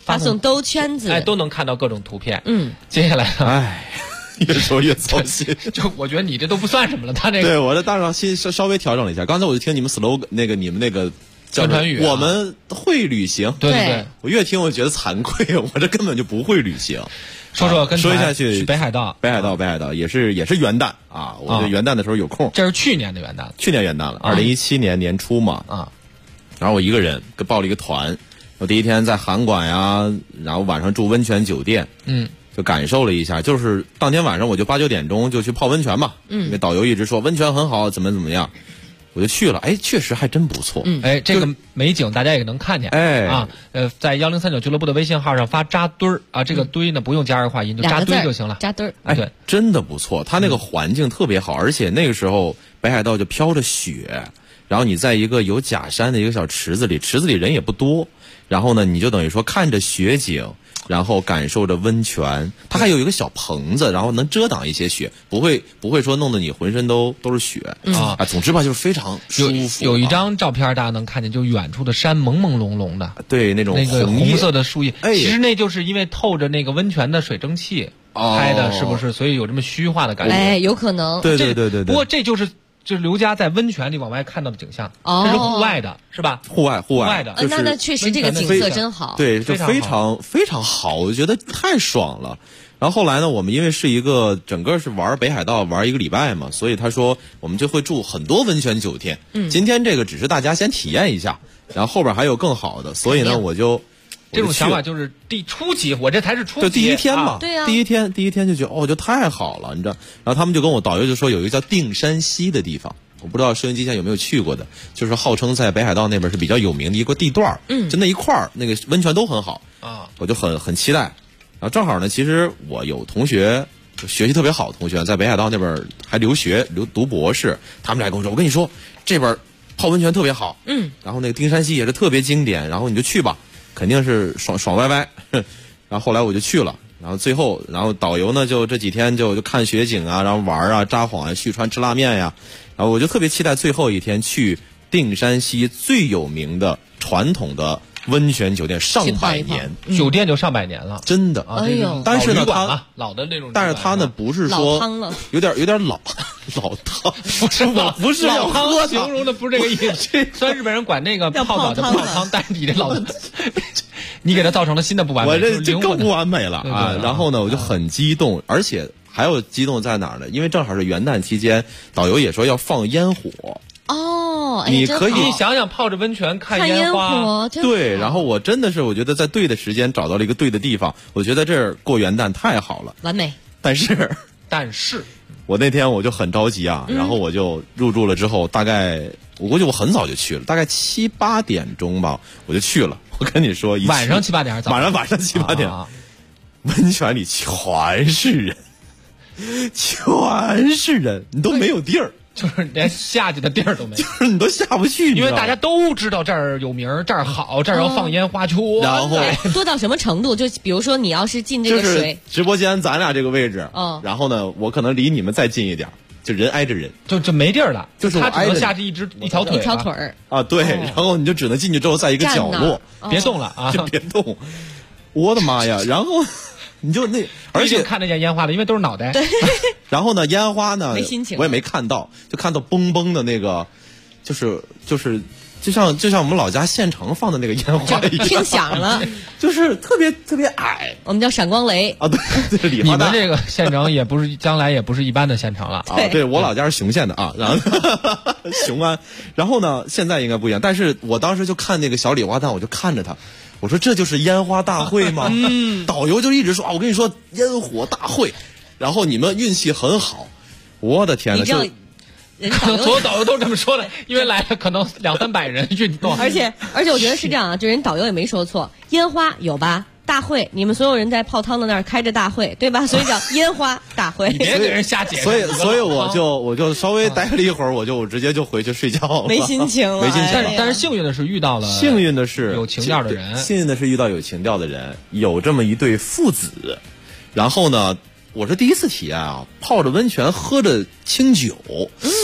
发送兜圈子， 都能看到各种图片。接下来越说越操心。 就我觉得你这都不算什么了，他这个对我这大上心稍微调整了一下。刚才我就听你们 slogan 你们那个宣传语， 我们会旅行。 对， 我越听我觉得惭愧，我这根本就不会旅行。 说一下去北海道， 北海道也是元旦啊！我这元旦的时候有空。 这是去年的元旦， 去年元旦了，2017年年初嘛啊。然后我一个人报了一个团，我第一天在函馆呀，然后晚上住温泉酒店，就感受了一下。就是当天晚上我就8、9点钟就去泡温泉嘛，因为导游一直说温泉很好，怎么样。我就去了，确实还真不错。 这个美景大家也能看见。在1039俱乐部的微信号上发扎堆儿啊，这个堆呢不用加儿化音，就扎堆就行了。 扎堆儿， 对， 真的不错。它那个环境特别好，而且那个时候北海道就飘着雪，然后你在一个有假山的一个小池子里人也不多，然后呢你就等于说看着雪景。然后感受着温泉，它还有一个小棚子，然后能遮挡一些雪，不会说弄得你浑身都是雪总之吧，就是非常舒服。 有一张照片大家能看见，就远处的山朦朦胧胧的， 对，那个红色的树叶，其实那就是因为透着那个温泉的水蒸气拍的，是不是？所以有这么虚化的感觉。 有可能。 对。 不过这就是刘家在温泉里往外看到的景象，这是户外的，是吧？ 户外的， 那确实这个景色真好， 对，就非常好，我觉得太爽了。然后后来呢，我们因为是一个整个是玩北海道玩1个礼拜嘛，所以他说我们就会住很多温泉酒店。今天这个只是大家先体验一下，然后后边还有更好的，所以呢我就。 这种想法就是初级，我这才是初级。 对，第一天嘛， 对呀， 第一天就觉得就太好了，你知道。然后他们就跟我导游就说有一个叫定山溪的地方，我不知道收音机下有没有去过的，就是号称在北海道那边是比较有名的一个地段。就那一块儿那个温泉都很好啊，我就很期待。然后正好呢，其实我有同学学习特别好的同学在北海道那边还读博士，他们俩跟我说，我跟你说这边泡温泉特别好，然后那个定山溪也是特别经典，然后你就去吧。肯定是爽歪歪，然后后来我就去了，然后导游呢就这几天就看雪景啊，然后玩啊，札幌啊，旭川吃拉面呀，然后我就特别期待最后一天去定山溪最有名的传统的温泉酒店，上百年， 酒店就上百年了， 真的。 哎呦， 但是呢， 它老的那种， 但是它呢不是说有点老汤，不是老汤，形容的不是这个意思。虽然日本人管那个泡澡的泡汤，但是你这老，你给它造成了新的不完美， 我这更不完美了啊！然后呢，我就很激动，而且还有激动在哪儿呢？因为正好是元旦期间，导游也说要放烟火。你可以想想泡着温泉看烟花， 对。然后我真的是我觉得在对的时间找到了一个对的地方，我觉得这儿过元旦太好了， 完美。 但是我那天我就很着急啊，然后我就入住了之后，大概我估计我很早就去了，大概7、8点钟吧，我就去了。我跟你说， 晚上7、8点还是早上？ 晚上7、8点，温泉里全是人，你都没有地儿。 就是连下去的地儿都没有， 就是你都下不去， 因为大家都知道这儿有名，这儿好，这儿要放烟花球， 然后多到什么程度？就比如说你要是进这个水， 直播间咱俩这个位置，然后呢，我可能离你们再近一点，就人挨着人， 就没地儿了， 就是他只能下去一条腿啊， 对，然后你就只能进去之后在一个角落， 别动了啊， 就别动，我的妈呀，然后。你就而且看得见烟花的，因为都是脑袋。 然后呢，烟花呢， 没心情， 我也没看到，就看到嘣嘣的那个，就像我们老家县城放的那个烟花一样， 听响了， 就是特别矮， 我们叫闪光雷啊。对， 你们这个县城也不是将来也不是一般的县城了啊。对，我老家是雄县的啊，然后雄安，然后呢，现在应该不一样，但是我当时就看那个小礼花弹，我就看着他。我说这就是烟花大会吗？导游就一直说我跟你说烟火大会，然后你们运气很好。我的天哪！ 可能所有导游都这么说的，因为来了可能200、300人运动。 而且我觉得是这样啊，就人导游也没说错，烟花有吧？大会，你们所有人在泡汤的那儿开着大会，对吧？所以叫烟花大会。 你别给人瞎解释。 所以我就稍微待了一会儿，我直接就回去睡觉了， 没心情了。 但是幸运的是遇到了，有情调的人， 幸运的是遇到有情调的人，有这么一对父子。然后呢，我是第一次体验啊，泡着温泉喝着清酒，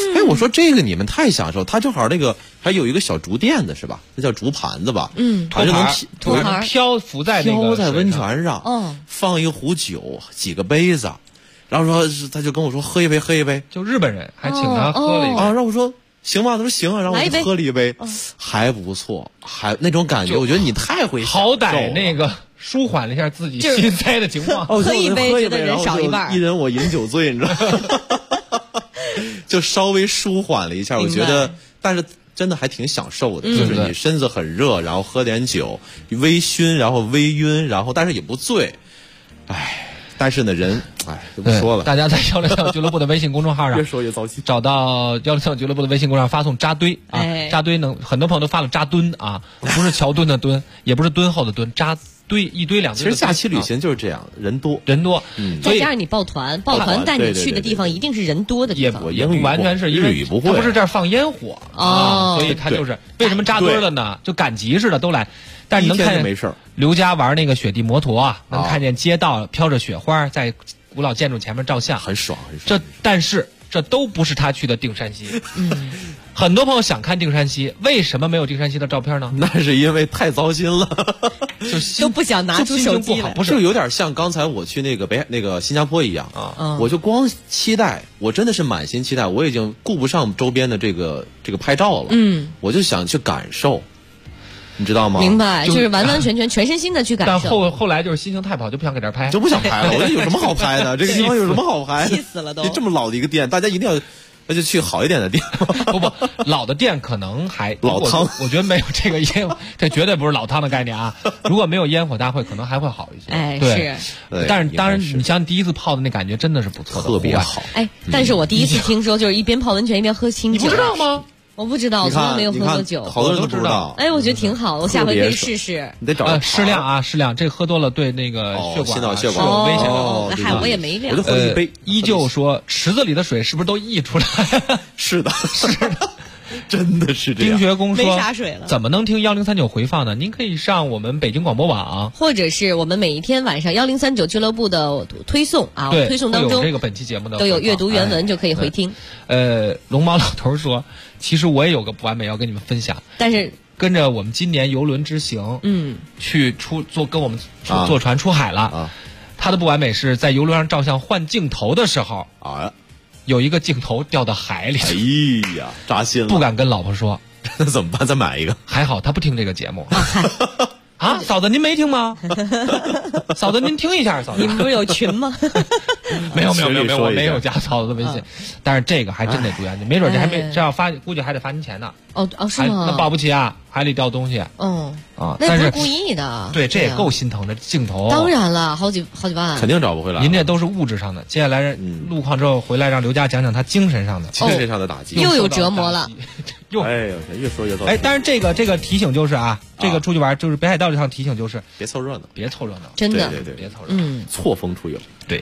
哎，我说这个你们太享受，它正好那个还有一个小竹垫子是吧？那叫竹盘子吧？它就能浮在温泉上，放一壶酒，几个杯子，然后说他就跟我说喝一杯， 就日本人还请他喝了一杯啊，让我说行吗？他说行啊，然后我就喝了一杯，还不错，还那种感觉，我觉得你太会享受了， 好歹那个舒缓了一下自己心塞的情况。 喝一杯觉得人少一半， 一人我饮酒醉，你知道吗？就稍微舒缓了一下，我觉得，但是真的还挺享受的，就是你身子很热，然后喝点酒，微醺，然后微晕，然后但是也不醉，哎。但是呢，人就不说了。 大家在163俱乐部的微信公众号上越说越糟心， 找到163俱乐部的微信公众号发送扎堆啊，扎堆很多朋友都发了扎墩啊，不是桥墩的墩，也不是敦厚的墩，扎堆一堆两堆。 其实假期旅行就是这样，人多， 再加上你抱团带你去的地方一定是人多的地方， 也不完全是因为它不是这儿放烟火啊，所以它就是为什么扎堆了呢？就赶集似的都来。但是能看见没事。 刘家玩那个雪地摩托啊，能看见街道飘着雪花，在古老建筑前面照相， 很爽。 但是这都不是他去的定山溪。很多朋友想看定山溪，为什么没有定山溪的照片呢？ 那是因为太糟心了， 都不想拿出手机来。 不是有点像刚才我去那个新加坡一样啊，我就光期待，我真的是满心期待，我已经顾不上周边的这个拍照了，我就想去感受。你知道吗？ 明白，就是完完全全全身心的去感受。 但后来就是心情太不好，就不想给这儿拍， 就不想拍了。我说有什么好拍的？这个地方有什么好拍的？ 气死了都！ 这么老的一个店，大家一定要那就去好一点的店。 不，老的店可能还老汤， 我觉得没有这个烟火，这绝对不是老汤的概念啊。如果没有烟火大会，可能还会好一些。 哎， 对，但是当然，你像第一次泡的那感觉真的是不错的， 特别好。 哎，但是我第一次听说就是一边泡温泉一边喝清酒， 你不知道吗？ 我不知道，我从来没有喝过酒。 好多人都知道。 哎，我觉得挺好，我下回可以试试。 你得找适量啊，适量。这个喝多了对那个血管、 心脑血管有危险的。嗨，我也没量。 我就喝一杯。 依旧说池子里的水是不是都溢出来？ 是的，是的。真的是这样。 丁学工说没啥水了， 怎么能听1039回放呢？您可以上我们北京广播网， 或者是我们每一天晚上1039俱乐部的推送啊，推送当中这个本期节目的都有阅读原文，就可以回听。 龙猫老头说，其实我也有个不完美要跟你们分享， 但是跟着我们今年游轮之行，去跟我们坐船出海了。他的不完美是在游轮上照相换镜头的时候有一个镜头掉到海里。 哎呀，扎心了， 不敢跟老婆说。 那怎么办？再买一个。 还好他不听这个节目。啊，嫂子您没听吗？嫂子您听一下，嫂子。 你们不是有群吗？ 没有，我没有加嫂子的微信。但是这个还真得注意安全，没准这还没这要发，估计还得罚您钱呢。 是吗？ 那保不齐啊，海里掉东西。 那不是故意的。 对，这也够心疼的镜头。 当然了，好几万， 肯定找不回来。 您这都是物质上的，接下来路况之后回来让刘佳讲讲他精神上的。 精神上的打击又有折磨了。 哎呦，越说越糟。 哎，但是这个提醒就是啊，这个出去玩就是北海道这趟提醒就是别凑热闹， 真的， 对， 别凑热闹， 错峰出游， 对。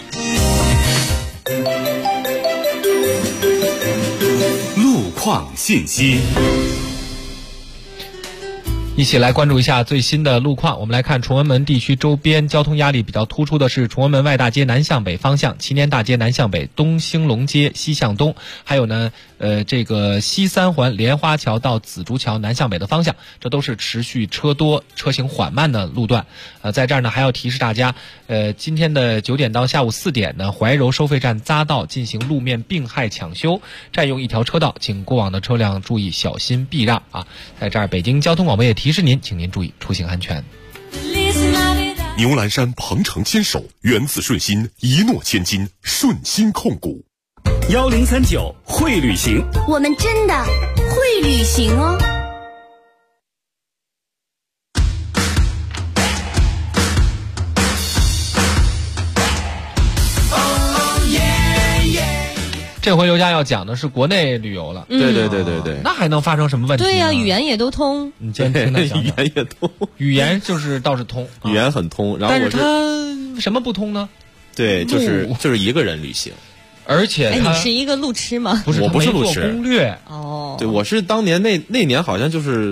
路况信息。 一起来关注一下最新的路况。我们来看崇文门地区周边交通压力比较突出的是崇文门外大街南向北方向、祈年大街南向北、东兴隆街西向东，还有呢这个西三环莲花桥到紫竹桥南向北的方向，这都是持续车多车行缓慢的路段。在这儿呢还要提示大家，今天的9点到下午4点呢，怀柔收费站匝道进行路面并害抢修，占用一条车道，请过往的车辆注意小心避让啊！在这儿北京交通广播也提示您，请您注意出行安全。 牛栏山鹏程牵手，缘字顺心，一诺千金，顺心控股。 1039会旅行， 我们真的会旅行哦。 这回刘佳要讲的是国内旅游了， 对， 那还能发生什么问题？ 对呀，语言也都通。 你今天听他讲， 语言也通， 语言倒是通， 语言很通。然后但是他什么不通呢？ 对，就是一个人旅行， 而且你是一个路痴吗？ 不是， 我不是路痴。 攻略哦， 对，我是当年那年好像就是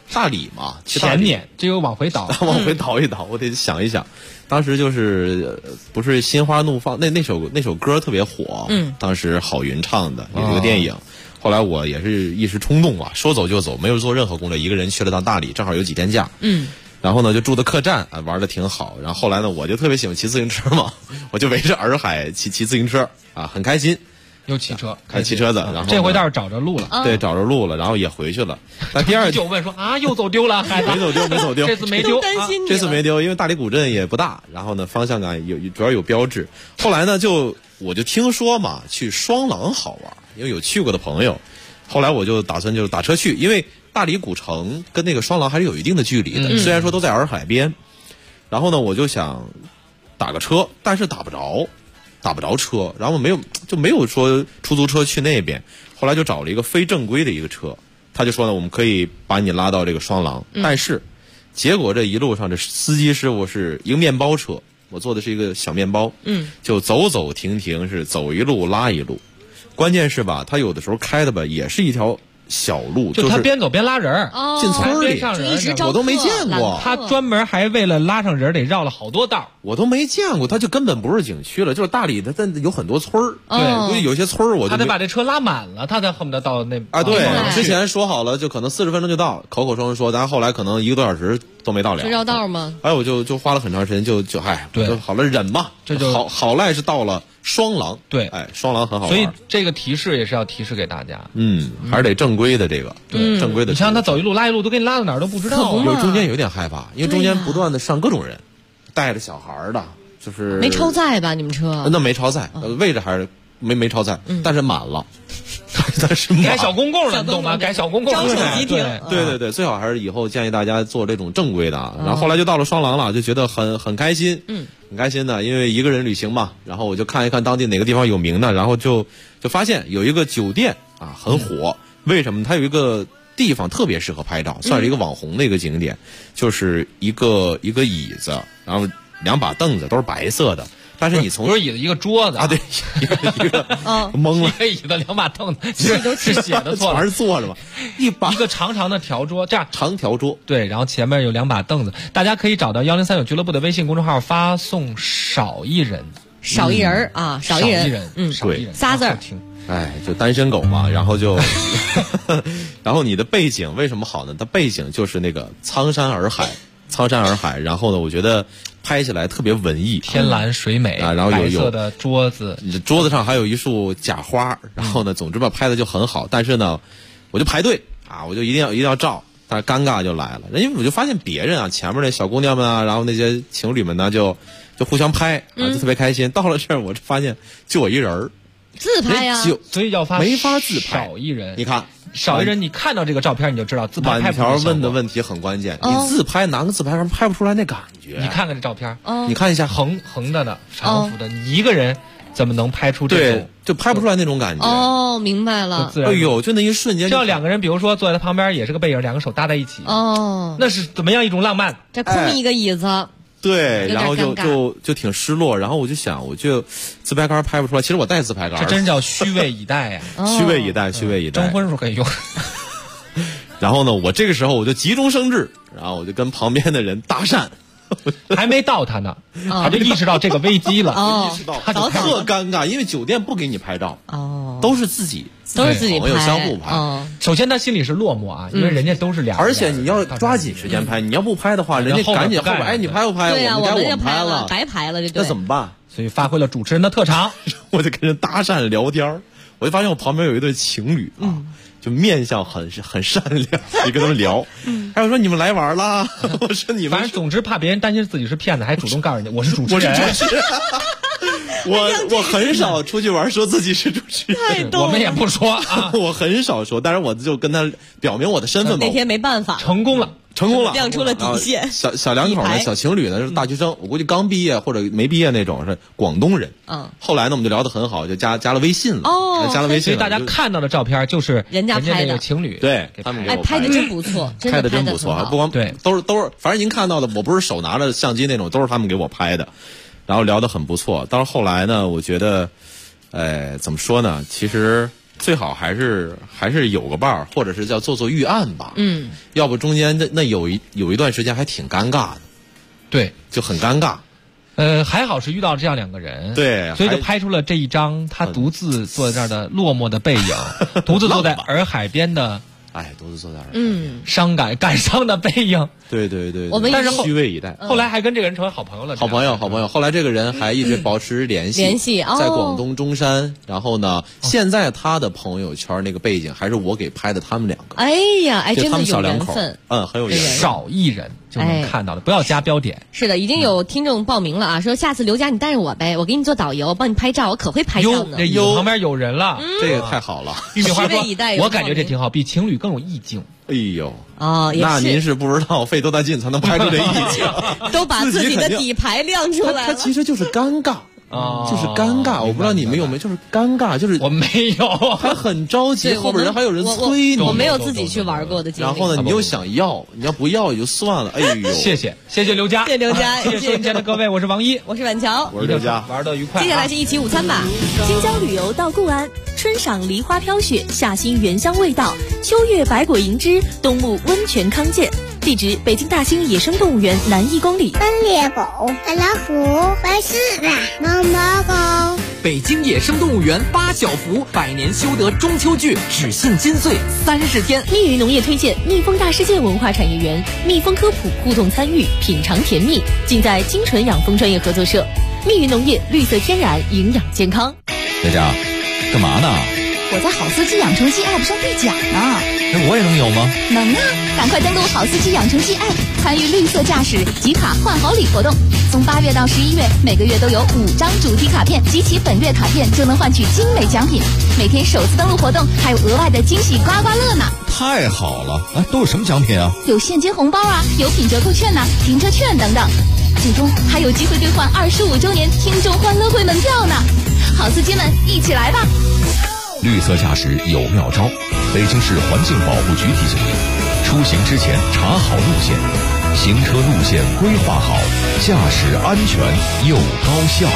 大理嘛， 前年这又往回倒， 往回倒一倒，我得想一想。当时就是不是《心花怒放》那首歌特别火，当时郝云唱的有一个电影。后来我也是一时冲动啊，说走就走，没有做任何攻略，一个人去了趟大理，正好有几天假。然后呢，就住的客栈啊，玩的挺好。然后后来呢，我就特别喜欢骑自行车嘛，我就围着洱海骑自行车啊，很开心。 又骑车， 开骑车子，然后这回倒是找着路了。 对，找着路了，然后也回去了。但第二就问说啊，又走丢了，孩子？ 没走丢， 这次没丢， 这次没丢，因为大理古镇也不大，然后呢，方向感主要有标志。后来呢，我就听说嘛，去双廊好玩，因为有去过的朋友。后来我就打算就打车去，因为大理古城跟那个双廊还是有一定的距离的，虽然说都在洱海边。然后呢，我就想打个车，但是打不着车，然后没有说出租车去那边。后来就找了一个非正规的一个车，他就说呢，我们可以把你拉到这个双廊，但是结果这一路上这司机师傅是一个面包车，我坐的是一个小面包，就走走停停，是走一路拉一路。关键是吧，他有的时候开的吧也是一条小路， 就他边走边拉人， 进村里，我都没见过。 他专门还为了拉上人得绕了好多道， 我都没见过。他就根本不是景区了，就是大理它有很多村儿，对，有些村儿他得把这车拉满了，他才恨不得到那啊。对，之前说好了，就可能40分钟就到，口口声声说，咱后来可能1个多小时都没到了。 绕道吗？ 哎，我就花了很长时间，就对， 好了，忍嘛， 这就好赖是到了双廊， 对， 哎，双廊很好玩。 所以这个提示也是要提示给大家， 还是得正规的这个，对，正规的。 你像他走一路拉一路，都给你拉到哪儿都不知道， 中间有点害怕，因为中间不断的上各种人，带着小孩的，就是没超载吧？你们车？ 那没超载，位置还是没超载，但是满了。但是改小公共了，你懂吗？改小公共了， 对，最好还是以后建议大家做这种正规的。然后后来就到了双廊了，就觉得很开心，很开心的，因为一个人旅行嘛。然后我就看一看当地哪个地方有名的，然后就发现有一个酒店啊很火，为什么？它有一个地方特别适合拍照，算是一个网红的一个景点，就是一个椅子，然后2把凳子都是白色的。但是你从不是椅子，一个桌子啊，对，一个懵了， 一个椅子2把凳子，是写的错了， 全是坐着嘛， 一个长长的条桌，这样长条桌， 对，然后前面有2把凳子，大家可以找到1039俱乐部的微信公众号，发送少一人啊，少一人， 少一人对 ，3字儿。 哎，就单身狗嘛，然后然后你的背景为什么好呢？它背景就是那个苍山洱海，然后呢，我觉得拍起来特别文艺， 天蓝水美啊，然后白色的桌子上还有一束假花，然后呢，总之吧，拍的就很好。但是呢，我就排队啊，我就一定要照，但是尴尬就来了，因为我就发现别人啊，前面那小姑娘们啊，然后那些情侣们呢，就互相拍啊，就特别开心。到了这儿，我就发现就我一人儿。 自拍呀， 所以要发没法自拍， 少一人。 你看少一人，你看到这个照片你就知道自拍拍不出来。 满条问的问题很关键，你自拍拿个自拍杆拍不出来那感觉。 你看看这照片， 你看一下横的呢，长幅的，你一个人怎么能拍出这种？ 对，就拍不出来那种感觉。 哦，明白了。 哎呦，就那一瞬间， 就要2个人，比如说坐在他旁边也是个背影，2个手搭在一起。 哦， 那是怎么样一种浪漫？ 这空一个椅子。 对，然后就挺失落，然后我就想，我就自拍杆拍不出来。其实我带自拍杆， 这真叫虚位以待呀！ 虚位以待。 征婚时候可以用。 然后呢，我这个时候我就急中生智，然后我就跟旁边的人搭讪。 还没到他呢，他就意识到这个危机了， 意识到他就特尴尬，因为酒店不给你拍照，都是自己朋友相互拍。 首先他心里是落寞啊，因为人家都是2人， 而且你要抓紧时间拍，你要不拍的话，人家赶紧后边，哎，你拍不拍？ 对呀，我们就拍了，白拍了， 那怎么办？ 所以发挥了主持人的特长， 我就跟人搭讪聊天，我就发现我旁边有一对情侣啊。就面相很善良，你跟他们聊，还有说你们来玩啦，我说你们， 反正总之怕别人担心自己是骗子，还主动告诉人家我是主持人。 我很少出去玩说自己是主持人， 我们也不说啊， 我很少说，但是我就跟他表明我的身份嘛。 那天没办法， 成功了， 亮出了底线。 小2口呢，小情侣呢是大学生，我估计刚毕业或者没毕业那种，是广东人。后来呢，我们就聊得很好，就加了微信了。加了微信， 所以大家看到的照片就是人家拍的情侣， 对他们给我拍的真不错， 拍的真不错啊！不光对， 都是，反正您看到的，我不是手拿着相机那种，都是他们给我拍的。然后聊得很不错，到后来呢，我觉得，怎么说呢？其实最好还是有个伴儿，或者是叫做预案吧。要不中间那有一段时间还挺尴尬的。 对， 就很尴尬。 还好是遇到这样两个人， 对， 所以就拍出了这一张他独自坐在这儿的落寞的背影，独自坐在洱海边的。 独自坐在伤感伤的背影。 对对对， 我们但是虚位以待。 后来还跟这个人成为好朋友了。 好朋友。后来这个人还一直保持联系，在广东中山。然后呢，现在他的朋友圈那个背景还是我给拍的，他们两个。 哎呀，真的有缘分。 很有缘分。 少一人就能看到的，不要加标点。 是的，已经有听众报名了啊，说下次刘佳你带着我呗，我给你做导游，帮你拍照，我可会拍照呢。 这旁边有人了， 这个太好了。 玉米花说，我感觉这挺好，比情侣更有意境。 哎呦， 那您是不知道费多大劲才能拍出这意境， 都把自己的底牌亮出来了。 他其实就是尴尬。就是尴尬，我不知道你们有没有，就是尴尬，就是我没有， 还很着急，后边人还有人催你， 我没有自己去玩过的经历。 然后呢，你又想要，你要不要也就算了。哎呦， 谢谢刘佳， 谢谢刘佳， 谢谢收音机的各位，我是王一， 我是婉乔， 我是刘佳， 玩得愉快。 接下来是一起午餐吧。 京郊旅游到固安，春赏梨花飘雪，夏欣原香味道，秋月百果盈枝，冬沐温泉康健。地址：北京大兴野生动物园南1公里。 猎狗、老虎、白狮子、毛毛狗。 北京野生动物园8小福100年修得中秋剧，只信金穗30天。 密云农业推荐蜜蜂大世界文化产业园，蜜蜂科普互动参与，品尝甜蜜，尽在金纯养蜂专业合作社。密云农业，绿色天然，营养健康。 佳佳，干嘛呢？ 我在好司机养成记 App 上兑奖呢。 那我也能有吗？ 能啊！赶快登录好司机养成记 App， 参与绿色驾驶集卡换好礼活动。从8月到11月，每个月都有5张主题卡片，集齐本月卡片就能换取精美奖品。每天首次登录活动还有额外的惊喜刮刮乐呢！ 太好了！都有什么奖品啊？ 有现金红包啊，有品折扣券呐，停车券等等。最终还有机会兑换25周年听众欢乐会门票呢！好司机们，一起来吧！ 绿色驾驶有妙招，北京市环境保护局提醒您：出行之前查好路线，行车路线规划好，驾驶安全又高效。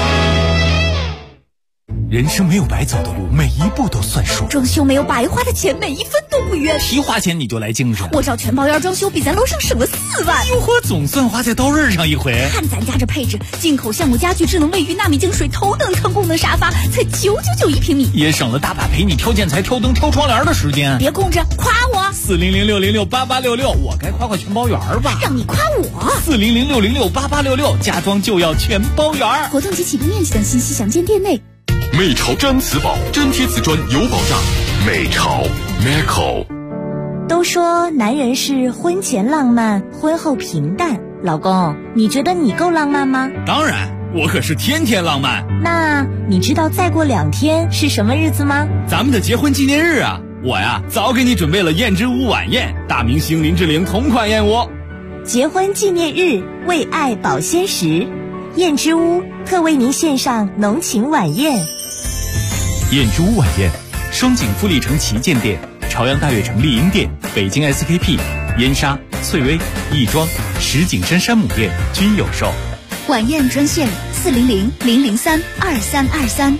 人生没有白走的路，每一步都算数。 装修没有白花的钱，每一分都不冤。 提花钱你就来精神， 我找全包烟装修比咱楼上省了4万。 哟呵，总算花在刀刃上一回。 看咱家这配置，进口橡木家具、智能卫浴、纳米净水、头等舱功能沙发，才999一平米， 也省了大把陪你挑建材、挑灯、挑窗帘的时间。 别空着，夸我 ！400-606-8866，我该夸全包圆吧？ 让你夸我 ！400-606-8866，家装就要全包圆。 活动及起步面积等信息详见店内。 美潮毡瓷宝，真贴瓷砖有保障。美潮 Meco。 都说男人是婚前浪漫，婚后平淡。老公，你觉得你够浪漫吗？ 当然，我可是天天浪漫。 那你知道再过2天是什么日子吗？ 咱们的结婚纪念日啊！我呀，早给你准备了燕之屋晚宴，大明星林志玲同款燕窝。 结婚纪念日，为爱保鲜时，燕之屋特为您献上浓情晚宴。 燕之屋晚宴，双井富力城旗舰店、朝阳大悦城丽婴店、北京 SKP、燕莎、翠微、亦庄、石景山山姆店均有售。 晚宴专线400-003-2323。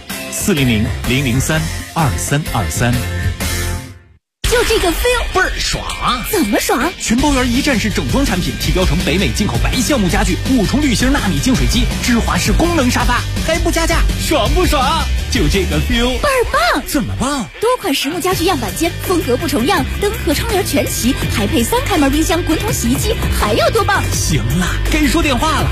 400-003-2323。 就这个 feel 倍儿爽！ 怎么爽？ 全包圆一站式整装产品，提标成北美进口白橡木家具，5重滤芯纳米净水机，芝华士功能沙发，还不加价，爽不爽？就这个 feel 倍儿棒！ 怎么棒？ 多款实木家具样板间，风格不重样，灯和窗帘全齐，还配3开门冰箱、滚筒洗衣机，还要多棒？ 行了，该说电话了。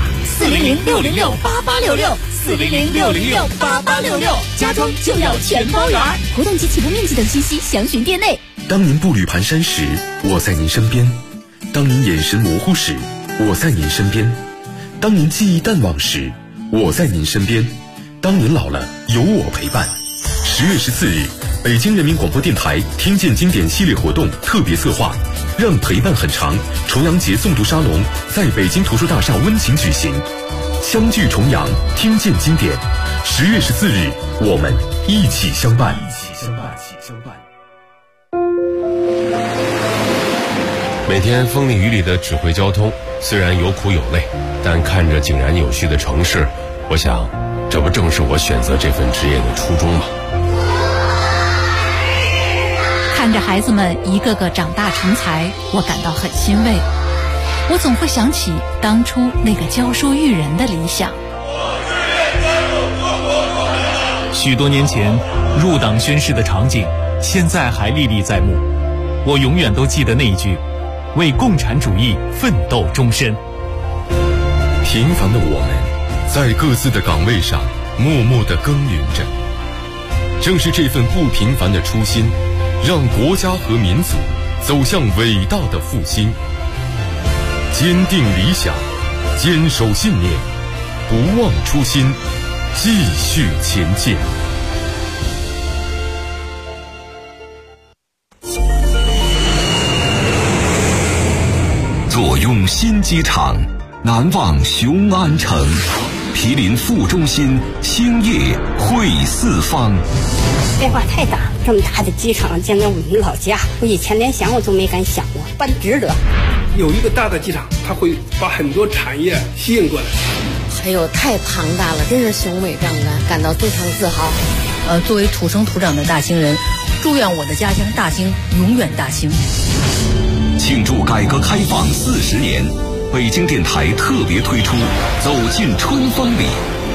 400-606-8866，400-606-8866，家装就要全包圆。活动及起步面积等信息详询店内。 当您步履蹒跚时，我在您身边；当您眼神模糊时，我在您身边；当您记忆淡忘时，我在您身边；当您老了，有我陪伴。10月14日，北京人民广播电台听见经典系列活动特别策划，让陪伴很长重阳节诵读沙龙在北京图书大厦温情举行，相聚重阳，听见经典。10月14日，我们一起相伴。 每天风里雨里的指挥交通，虽然有苦有累，但看着井然有序的城市，我想，这不正是我选择这份职业的初衷吗？ 看着孩子们一个个长大成才，我感到很欣慰。我总会想起当初那个教书育人的理想。 许多年前入党宣誓的场景，现在还历历在目。我永远都记得那一句：为共产主义奋斗终身。 平凡的我们，在各自的岗位上默默地耕耘着。正是这份不平凡的初心，让国家和民族走向伟大的复兴。坚定理想，坚守信念，不忘初心，继续前进。 坐拥新机场，难忘雄安城。毗邻副中心，兴业汇四方。 变化太大，这么大的机场建在我们老家，我以前连想我都没敢想过，办值得。 有一个大的机场，它会把很多产业吸引过来。 哎呦，太庞大了，真是雄伟壮观，感到非常自豪。 作为土生土长的大兴人，祝愿我的家乡大兴永远大兴。 庆祝改革开放40年，北京电台特别推出《走进春风里》